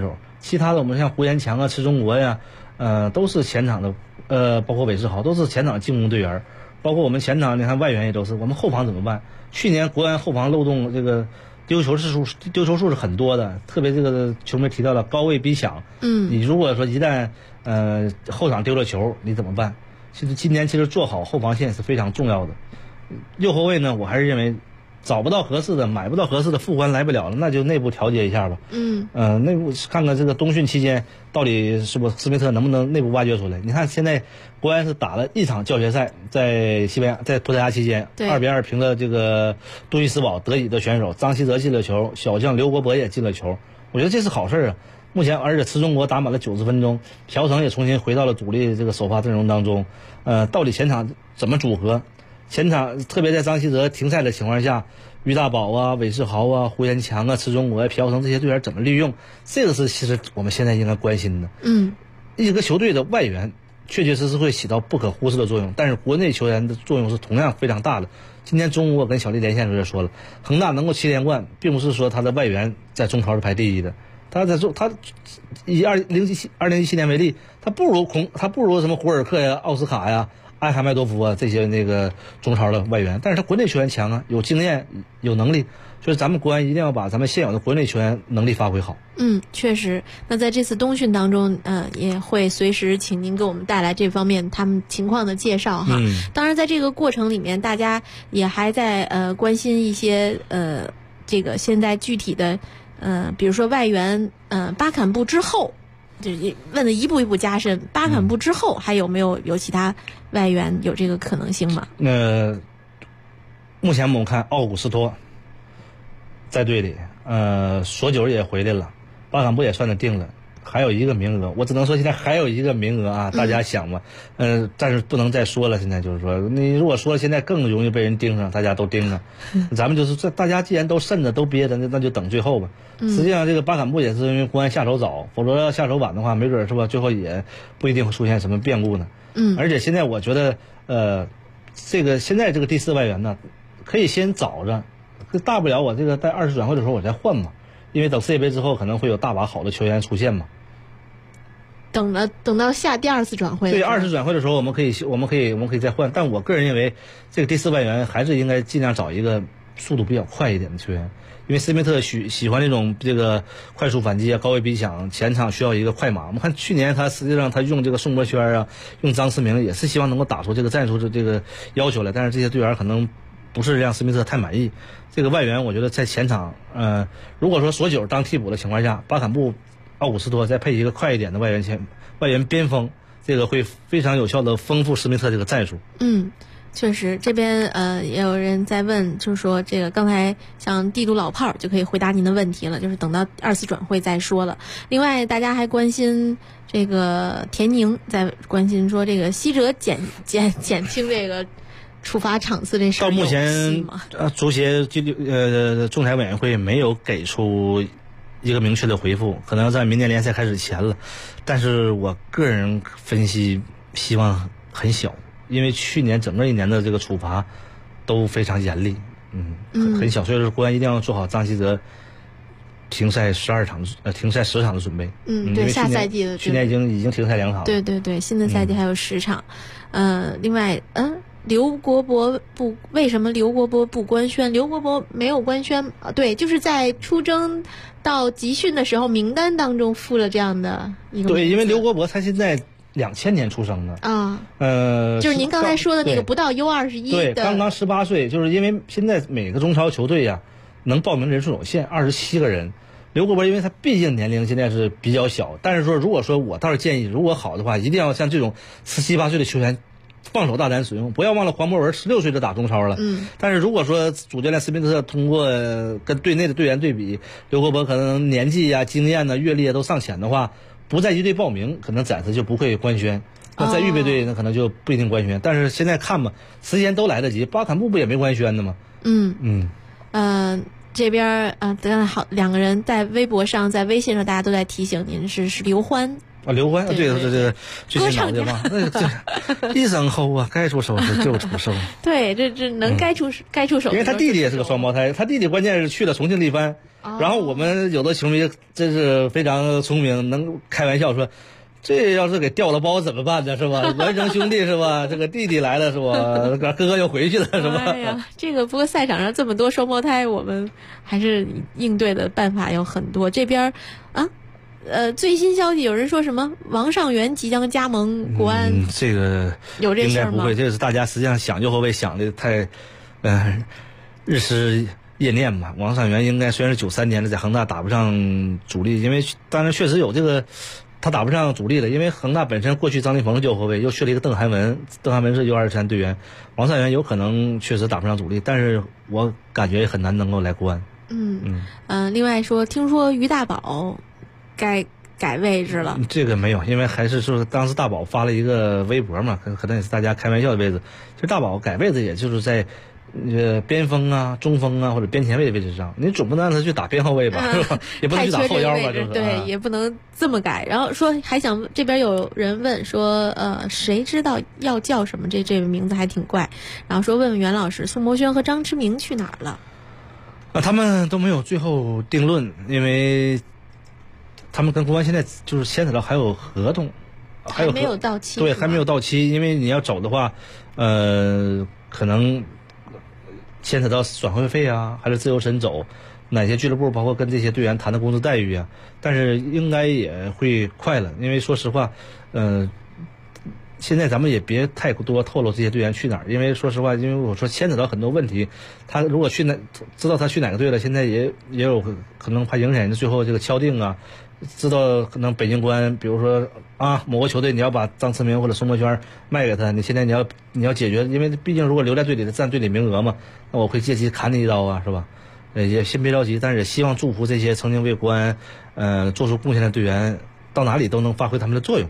其他的我们像胡延强啊、池忠国呀，都是前场的，包括韦世豪都是前场进攻队员，包括我们前场你看外援也都是。我们后防怎么办？去年国安后防漏洞这个丢球数是很多的，特别这个球迷提到了高位逼抢，你如果说一旦后场丢了球，你怎么办？其实今年其实做好后防线是非常重要的。右后卫呢，我还是认为找不到合适的、买不到合适的，副官来不了了，那就内部调节一下吧。内部看看这个冬训期间到底是不是施密特能不能内部挖掘出来。你看现在国安是打了一场教学赛，在西班牙，在葡萄牙期间2-2平了这个杜伊斯堡德乙的选手，张稀哲进了球，小将刘国博也进了球，我觉得这是好事啊。目前而且池忠国打满了90分钟，朴成也重新回到了主力这个首发阵容当中。到底前场怎么组合？前场特别在张稀哲停赛的情况下，于大宝啊、韦世豪啊、胡延强啊、池忠国、朴成这些队员怎么利用？这个是其实我们现在应该关心的。一个球队的外援确确实实会起到不可忽视的作用，但是国内球员的作用是同样非常大的。今天中午我跟小丽连线的时候也说了，恒大能够7连冠，并不是说他的外援在中超是排第一的。他以2017年为例，他不如什么胡尔克呀、奥斯卡呀、埃哈迈多夫啊这些那个中超的外援，但是他国内球员强啊，有经验有能力，所以咱们国安一定要把咱们现有的国内球员能力发挥好。 确实。那在这次冬训当中，也会随时请您给我们带来这方面他们情况的介绍哈。当然在这个过程里面，大家也还在关心一些这个现在具体的比如说外援巴坎布之后，就问的一步一步加深，巴坎布之后还有没有其他外援有这个可能性吗？ 目前我们看奥古斯托在队里，索九也回来了，巴坎布也算是定了，还有一个名额，我只能说现在还有一个名额啊，大家想吧，但是不能再说了。现在就是说，你如果说现在更容易被人盯上，大家都盯上，咱们就是大家既然都慎着都憋着，那就等最后吧。实际上这个巴坎布也是因为国安下手早，否则要下手晚的话，没准是吧，最后也不一定会出现什么变故呢。而且现在我觉得，现在这个第4外援呢，可以先找着，大不了我这个在20转会的时候我再换嘛。因为等世界杯之后可能会有大把好的球员出现嘛。 等到下第2次转会。 对，20转会的时候我们可以再换，但我个人认为这个第4外援还是应该尽量找一个速度比较快一点的球员，因为施密特喜欢那种这个快速反击啊、高位逼抢，前场需要一个快马。我们看去年他实际上他用这个宋博轩啊，用张思明也是希望能够打出这个战术的这个要求来，但是这些队员可能不是让施密特太满意。这个外援我觉得在前场，如果说索九当替补的情况下，巴坎布、奥古斯托再配一个快一点的外援边锋，这个会非常有效的丰富施密特这个战术。 确实，这边也有人在问，就是说这个刚才像帝都老炮就可以回答您的问题了，就是等到2次转会再说了。另外，大家还关心这个田宁在关心说这个西哲减轻这个处罚场次这事儿。 到目前足协仲裁委员会没有给出一个明确的回复，可能要在明年联赛开始前了。但是我个人分析希望很小。因为去年整个一年的这个处罚都非常严厉，很小，所以说国安一定要做好张稀哲停赛10场的准备。 对，下赛季的去年已经停赛2场。 对，新的赛季还有10场。另外，刘国博为什么刘国博不官宣？刘国博没有官宣对，就是在出征到集训的时候名单当中附了这样的一个名字。 对，因为刘国博他现在2000年出生的就是您刚才说的那个不到 U21 的， 对，刚刚18岁，就是因为现在每个中超球队呀，能报名人数有限，27个人。刘国博因为他毕竟年龄现在是比较小，但是说如果说我倒是建议，如果好的话，一定要像这种17、18岁的球员放手大胆使用，不要忘了黄博文16岁就打中超了。但是如果说主教练施密特通过跟队内的队员对比，刘国博可能年纪呀、经验呢、阅历都尚浅的话，不在一队报名，可能暂时就不会官宣。那在预备队那可能就不一定官宣。但是现在看吧，时间都来得及，巴坎布不也没官宣的吗？ 这边好，2个人在微博上、在微信上，大家都在提醒您是刘欢刘欢，对，这最近脑袋嘛，这一声吼啊，该出手时就出手。 对，这能该出手。 因为他弟弟也是个双胞胎，他弟弟关键是去了重庆力帆，然后我们有的球迷真是非常聪明，能开玩笑说，这要是给掉了包怎么办呢？是吧？孪生兄弟是吧？这个弟弟来了是吧？哥哥又回去了是吧？ 哎呀，这个不过赛场上这么多双胞胎，我们还是应对的办法有很多。这边啊。最新消息有人说什么王上源即将加盟国安， 这个有这事儿吗？ 应该不会，这是大家实际上想右后卫想的太，日思夜念吧。王上源应该虽然是93年的，在恒大打不上主力，因为当然确实有这个他打不上主力了，因为恒大本身过去张立鹏是右后卫，又去了一个邓涵文，邓涵文是U23队员，王上源有可能确实打不上主力，但是我感觉很难能够来国安。 另外说，听说于大宝改位置了， 这个没有，因为还是说当时大宝发了一个微博嘛，可能也是大家开玩笑的位置。其实大宝改位置也就是在边锋啊、中锋啊或者边前卫的位置上，你总不能让他去打边后卫吧，是吧？也不能去打后腰吧，就是对，也不能这么改。然后说还想这边有人问说，谁知道要叫什么？这个名字还挺怪。然后说问问袁老师，宋博轩和张之明去哪儿了？ 他们都没有最后定论，因为他们跟国安现在就是牵扯到还有合同，还没有到期， 对，还没有到期。因为你要走的话，可能牵扯到转会费啊，还是自由身走，哪些俱乐部包括跟这些队员谈的工资待遇啊。但是应该也会快了，因为说实话，现在咱们也别太多透露这些队员去哪儿，因为说实话，因为我说牵扯到很多问题，他如果知道他去哪个队了，现在也有可能怕影响人家最后这个敲定啊。知道可能北京国安，比如说某个球队你要把张次明或者宋博轩卖给他，你现在你要解决，因为毕竟如果留在队里的占队里名额嘛，那我会借机砍你一刀啊，是吧？也先别着急，但是也希望祝福这些曾经为国安做出贡献的队员，到哪里都能发挥他们的作用。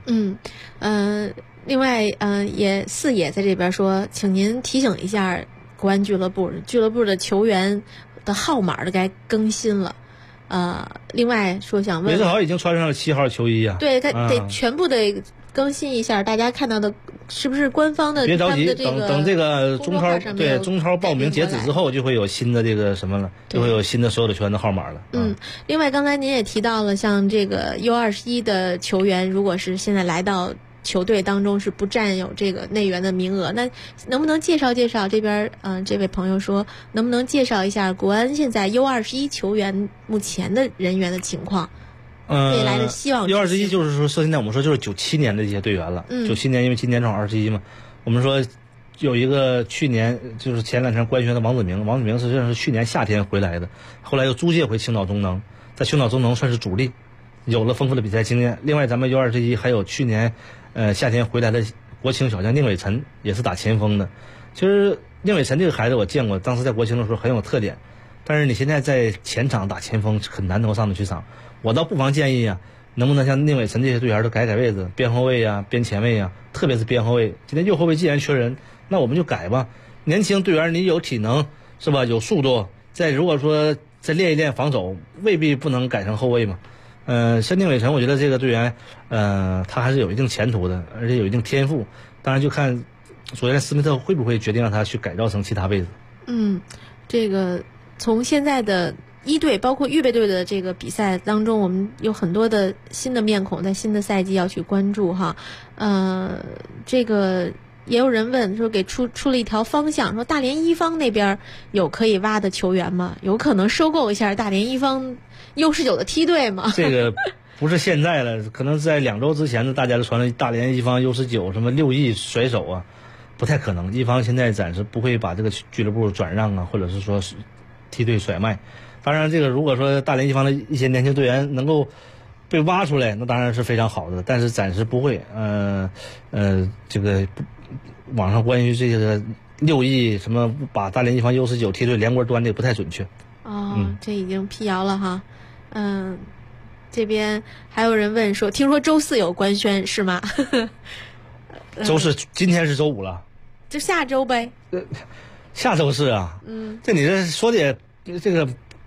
另外四野在这边说，请您提醒一下国安俱乐部的球员的号码的该更新了。另外说想问， 韦世豪已经穿上了7号球衣啊， 对，他得全部得更新一下，大家看到的是不是官方的？ 别着急， 等这个中超报名截止之后，就会有新的这个什么了，就会有新的所有的球员的号码了。 另外刚才您也提到了，像这个U21的球员，如果是现在来到球队当中是不占有这个内援的名额，那能不能介绍介绍这边？这位朋友说，能不能介绍一下国安现在 U21 球员目前的人员的情况？未来的希望。 U21 就是说现在我们说就是97年的这些队员了。97年因为今年正好21嘛，我们说有一个去年就是前2天官宣的王子明实际上是去年夏天回来的，后来又租借回青岛中能，在青岛中能算是主力，有了丰富的比赛经验。另外咱们 U21 还有去年夏天回来的国青小将宁伟晨，也是打前锋的。其实宁伟晨这个孩子我见过，当时在国青的时候很有特点，但是你现在在前场打前锋很难能够上得去场。我倒不妨建议能不能像宁伟晨这些队员都改位置，边后卫啊，边前卫啊，特别是边后卫。今天右后卫既然缺人，那我们就改吧。年轻队员你有体能是吧？有速度，如果说再练一练防守，未必不能改成后卫嘛。像宁伟晨，我觉得这个队员，他还是有一定前途的，而且有一定天赋。当然就看主教练斯密特会不会决定让他去改造成其他位置。 这个从现在的一队包括预备队的这个比赛当中，我们有很多的新的面孔，在新的赛季要去关注哈。这个也有人问说，给出了一条方向，说大连一方那边有可以挖的球员吗？有可能收购一下大连一方U19的梯队吗？ 这个不是现在了，可能在2周之前的大家都传了大连一方U19什么6亿甩手啊，不太可能。一方现在暂时不会把这个俱乐部转让啊，或者是说梯队甩卖。当然这个如果说大连一方的一些年轻队员能够被挖出来，那当然是非常好的，但是暂时不会。这个网上关于这个6亿什么把大连一方U19梯队连锅端的不太准确。 这已经辟谣了哈。这边还有人问说，听说周4有官宣是吗？ 周4，今天是周5了， 就下周呗。 下周4啊。这你这说的也这个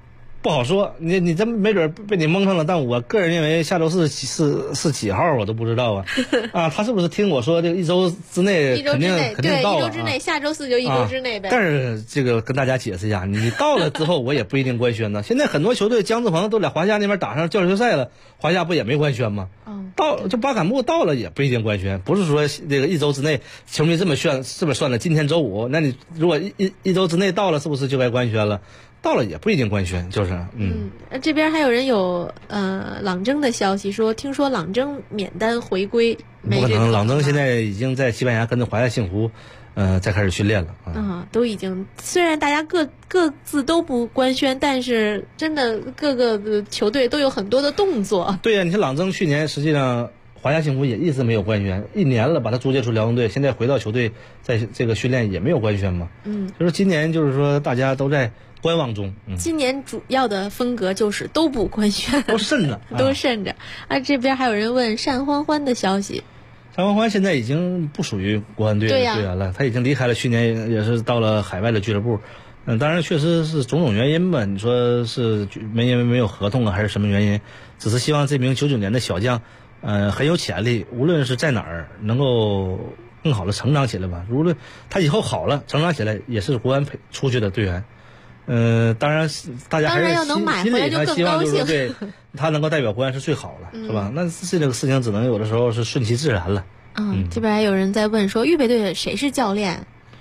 不好说，你真没准被你蒙上了。但我个人认为下周四是几号我都不知道啊。啊，他是不是听我说这个1周之内肯定到了？ 对，1周之内，下周四就1周之内呗。 但是这个跟大家解释一下，你到了之后我也不一定官宣呢。现在很多球队姜志鹏都在华夏那边打上教学赛了，华夏不也没官宣吗？到这巴坎布到了也不一定官宣，不是说这个1周之内球迷这么算的。今天周五，那你如果一周之内到了，是不是就该官宣了？到了也不一定官宣，就是这边还有人有朗征的消息说，听说朗征免单回归， 不可能，朗征现在已经在西班牙跟着华夏幸福再开始训练了都已经，虽然大家各自都不官宣，但是真的各个的球队都有很多的动作。 对呀，你看朗征去年实际上华夏幸福也一直没有官宣，1年了，把他租借出辽宁队，现在回到球队在这个训练也没有官宣嘛。就是今年就是说大家都在观望中。 今年主要的风格就是都不官宣， 都慎着， 都慎着。这边还有人问单欢欢的消息。 单欢欢现在已经不属于国安队的队员了，他已经离开了，去年也是到了海外的俱乐部。当然确实是种种原因吧，你说是因为没有合同啊，还是什么原因？只是希望这名99年的小将，很有潜力，无论是在哪儿能够更好的成长起来吧。无论他以后好了，成长起来也是国安出去的队员。当然大家还是心里他希望就是对他能够代表国安是最好了，是吧？那这个事情只能有的时候是顺其自然了。 这边还有人在问说，预备队谁是教练？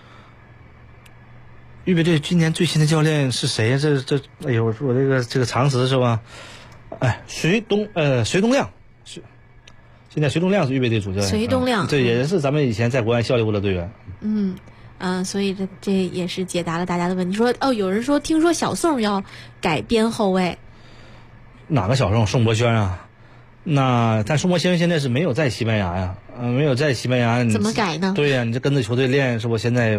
预备队今年最新的教练是谁呀？哎呦，我这个常识是吧？隋东亮现在隋东亮是预备队主教练。 隋东亮， 这也是咱们以前在国安效力过的队员。 所以这也是解答了大家的问题。说有人说听说小宋要改编后卫。 哪个小宋？宋博轩啊？但宋博轩现在是没有在西班牙呀，没有在西班牙， 怎么改呢？ 对呀，你这跟着球队练，是不？现在，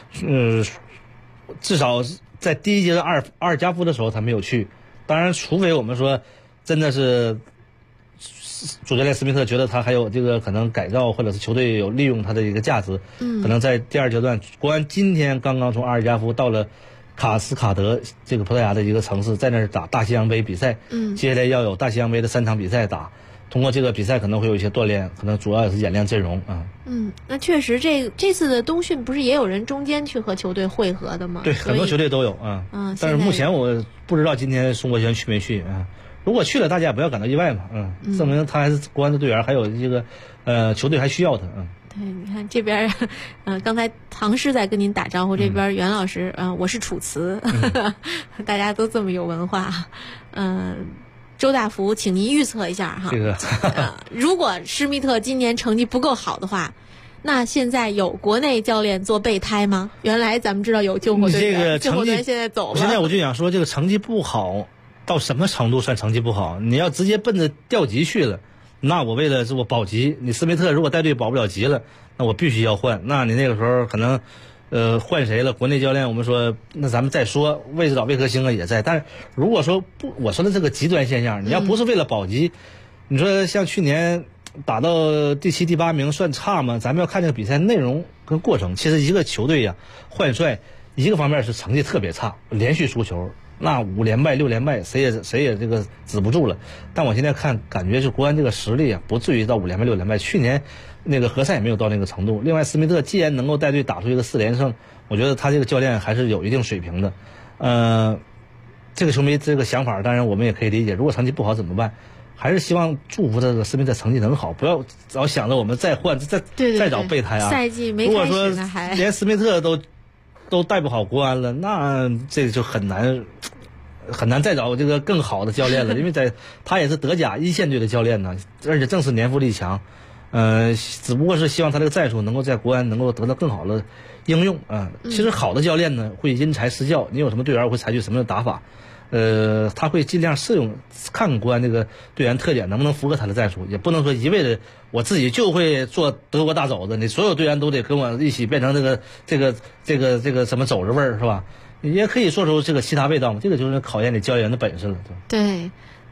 至少在第一阶段阿尔加夫的时候他没有去。当然，除非我们说真的是主教练斯密特觉得他还有这个可能改造，或者是球队有利用他的一个价值，可能在第2阶段，国安今天刚刚从阿尔加夫到了卡斯卡德这个葡萄牙的一个城市，在那儿打大西洋杯比赛。接下来要有大西洋杯的3场比赛打，通过这个比赛可能会有一些锻炼，可能主要也是演练阵容啊。 那确实这次的冬训不是也有人中间去和球队会合的吗？ 对，很多球队都有但是目前我不知道今天宋国权去没去啊。如果去了，大家也不要感到意外嘛，证明他还是国安的队员，还有这个球队还需要他。 对，你看这边，刚才唐诗在跟您打招呼，这边袁老师，我是楚辞，大家都这么有文化。周大福，请您预测一下哈， 这个如果施密特今年成绩不够好的话，那现在有国内教练做备胎吗？原来咱们知道有救火队员，救火队员现在走了。 现在我就想说，这个成绩不好到什么程度算成绩不好？你要直接奔着调级去了，那我为了是我保级，你施密特如果带队保不了级了，那我必须要换。那你那个时候可能换谁了？国内教练我们说，那咱们再说。魏指导魏克星啊也在，但是如果说不，我说的这个极端现象，你要不是为了保级，你说像去年打到第7、第8名算差吗？咱们要看这个比赛内容跟过程。其实一个球队呀换帅，一个方面是成绩特别差，连续输球。那5连败6连败，谁也这个止不住了。但我现在看，感觉是国安这个实力啊，不至于到5连败6连败。去年那个合赛也没有到那个程度。另外，施密特既然能够带队打出一个4连胜，我觉得他这个教练还是有一定水平的。这个球迷这个想法，当然我们也可以理解。如果成绩不好怎么办？还是希望祝福这个施密特成绩能好，不要老想着我们再换再找备胎啊。 赛季没开始呢，还连施密特都带不好国安了，那这个就很难再找这个更好的教练了，因为他也是德甲1线队的教练呢，而且正是年富力强，只不过是希望他这个战术能够在国安能够得到更好的应用啊。其实好的教练呢会因材施教，你有什么队员会采取什么样的打法，他会尽量适用，看国安这个队员特点能不能符合他的战术，也不能说一味的我自己就会做德国大肘子，你所有队员都得跟我一起变成这个什么肘子味儿是吧？你也可以说出这个其他味道嘛，这个就是考验你教练的本事了。 对，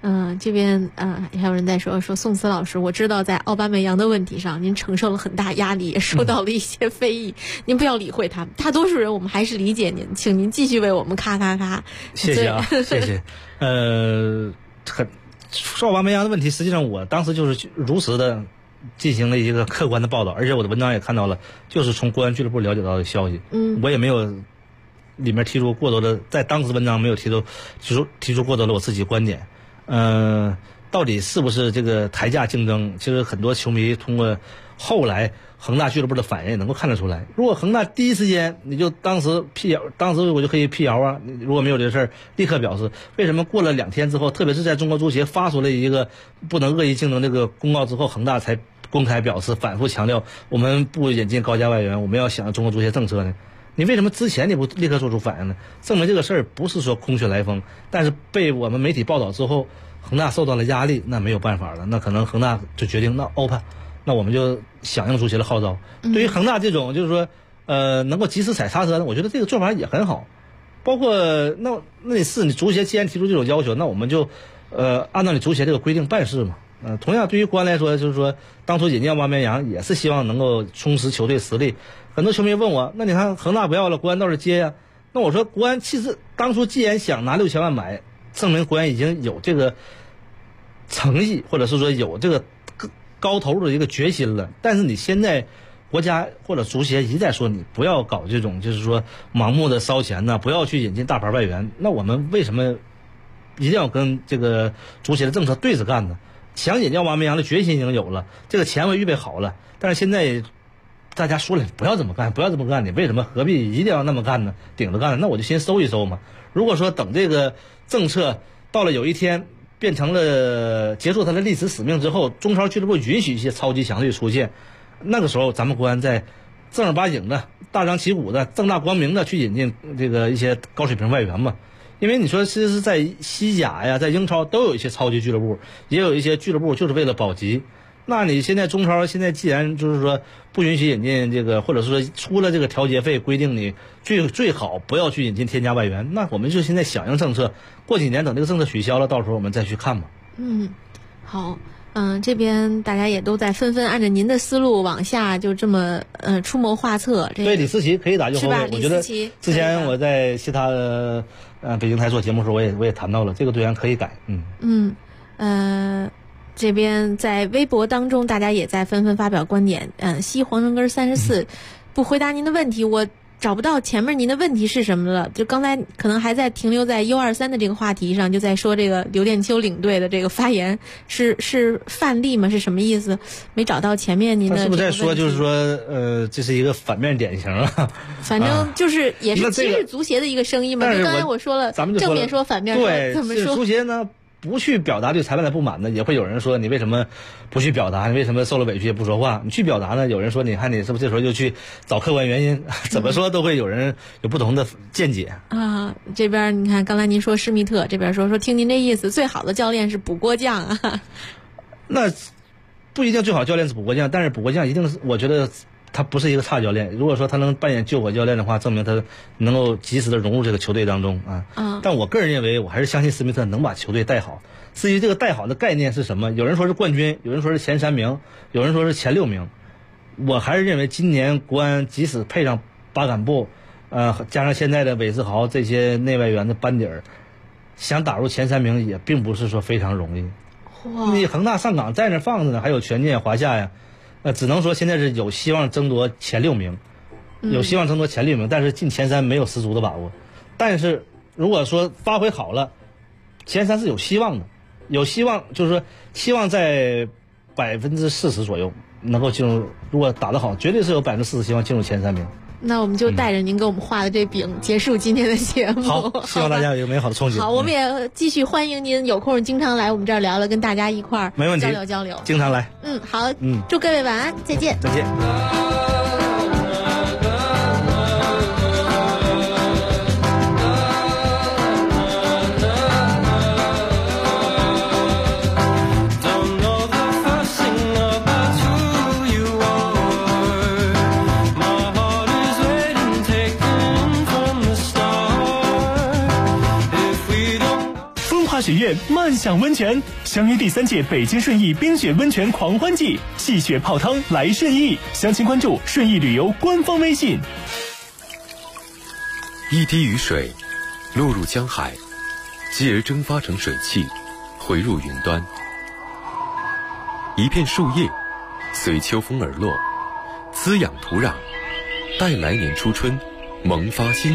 这边还有人在说宋慈老师，我知道在奥巴梅扬的问题上，您承受了很大压力，也受到了一些非议，您不要理会他们。大多数人我们还是理解您，请您继续为我们咔咔咔。 谢谢啊，谢谢。说奥巴梅扬的问题，实际上我当时就是如实的进行了一个客观的报道，而且我的文章也看到了，就是从国安俱乐部了解到的消息。我也没有里面提出过多的，在当时文章没有提出过多的我自己观点。到底是不是这个抬价竞争？其实很多球迷通过后来恒大俱乐部的反应也能够看得出来。如果恒大第一时间你就当时辟谣，当时我就可以辟谣啊。如果没有这个事儿，立刻表示为什么过了2天之后，特别是在中国足协发出了一个不能恶意竞争这个公告之后，恒大才公开表示，反复强调我们不引进高价外援，我们要响中国足协政策呢？你为什么之前你不立刻做出反应呢？证明这个事儿不是说空穴来风，但是被我们媒体报道之后，恒大受到了压力，那没有办法了，那可能恒大就决定那 open， 那我们就响应足协的号召。对于恒大这种就是说能够及时踩刹车呢，我觉得这个做法也很好。包括那你足协既然提出这种要求，那我们就按照你足协这个规定办事嘛。同样对于国安来说，就是说当初引进奥巴梅扬也是希望能够充实球队实力。很多球迷问我，那你看恒大不要了，国安倒是接呀？那我说国安其实当初既然想拿6000万买，证明国安已经有这个诚意，或者是说有这个高投入的一个决心了。但是你现在国家或者足协一再说你不要搞这种就是说盲目的烧钱呢，不要去引进大牌外援，那我们为什么一定要跟这个足协的政策对着干呢？想引进奥巴梅扬的决心已经有了，这个钱我预备好了，但是现在大家说了不要这么干，不要这么干，你为什么何必一定要那么干呢？顶着干，那我就先收一收嘛。如果说等这个政策到了有一天变成了结束它的历史使命之后，中超俱乐部允许一些超级强队出现，那个时候咱们国安在正儿八经的大张旗鼓的正大光明的去引进这个一些高水平外援嘛。因为你说其实是在西甲呀，在英超都有一些超级俱乐部，也有一些俱乐部就是为了保级。那你现在中超现在既然就是说不允许引进这个，或者说出了这个调节费规定你最好不要去引进添加外援，那我们就现在响应政策，过几年等这个政策取消了，到时候我们再去看吧。 好。这边大家也都在纷纷按照您的思路往下就这么出谋划策。 对，李思琪可以打右后卫，我觉得之前我在其他的北京台做节目的时候，我也谈到了这个队员可以改。 这边在微博当中，大家也在纷纷发表观点。西黄城根34不回答您的问题，我找不到前面您的问题是什么了，就刚才可能还在停留在 U23的这个话题上，就在说这个刘殿秋领队的这个发言是范例吗？是什么意思？没找到前面您的。 他是不是在说就是说这是一个反面典型啊？ 反正就是也是歧视足协的一个声音嘛。就刚才我说了， 咱们就说正面说反面说， 对， 怎么说？ 足协呢不去表达对裁判的不满呢，也会有人说你为什么不去表达？你为什么受了委屈也不说话？你去表达呢，有人说你看你是不是这时候就去找客观原因？怎么说都会有人有不同的见解啊。这边你看，刚才您说施密特，这边说听您这意思，最好的教练是补锅匠啊。 那不一定最好教练是补锅匠，但是补锅匠一定是我觉得他不是一个差教练。如果说他能扮演救火教练的话，证明他能够及时的融入这个球队当中啊。但我个人认为，我还是相信施密特能把球队带好。至于这个带好的概念是什么，有人说是冠军，有人说是前3名，有人说是前6名。我还是认为今年国安即使配上巴坎布，加上现在的韦世豪这些内外援的班底儿，想打入前3名也并不是说非常容易。你恒大上港在那放着呢，还有权健、华夏呀。只能说现在是有希望争夺前6名，有希望争夺前6名，但是进前3没有十足的把握。但是如果说发挥好了，前3是有希望的，有希望就是说希望在40%左右能够进入。如果打得好，绝对是有40%希望进入前3名。 那我们就带着您给我们画的这饼结束今天的节目。 好，希望大家有一个美好的憧憬。 好，我们也继续欢迎您有空经常来我们这儿聊聊，跟大家一块儿没问题交流交流。 经常来。 好，祝各位晚安，再见。 再见。 学院漫享温泉，相约第3届北京顺义冰雪温泉狂欢季，戏雪泡汤来顺义。详情关注顺义旅游官方微信。 一滴雨水落入江海，继而蒸发成水汽，回入云端。一片树叶随秋风而落，滋养土壤，待来年初春萌发新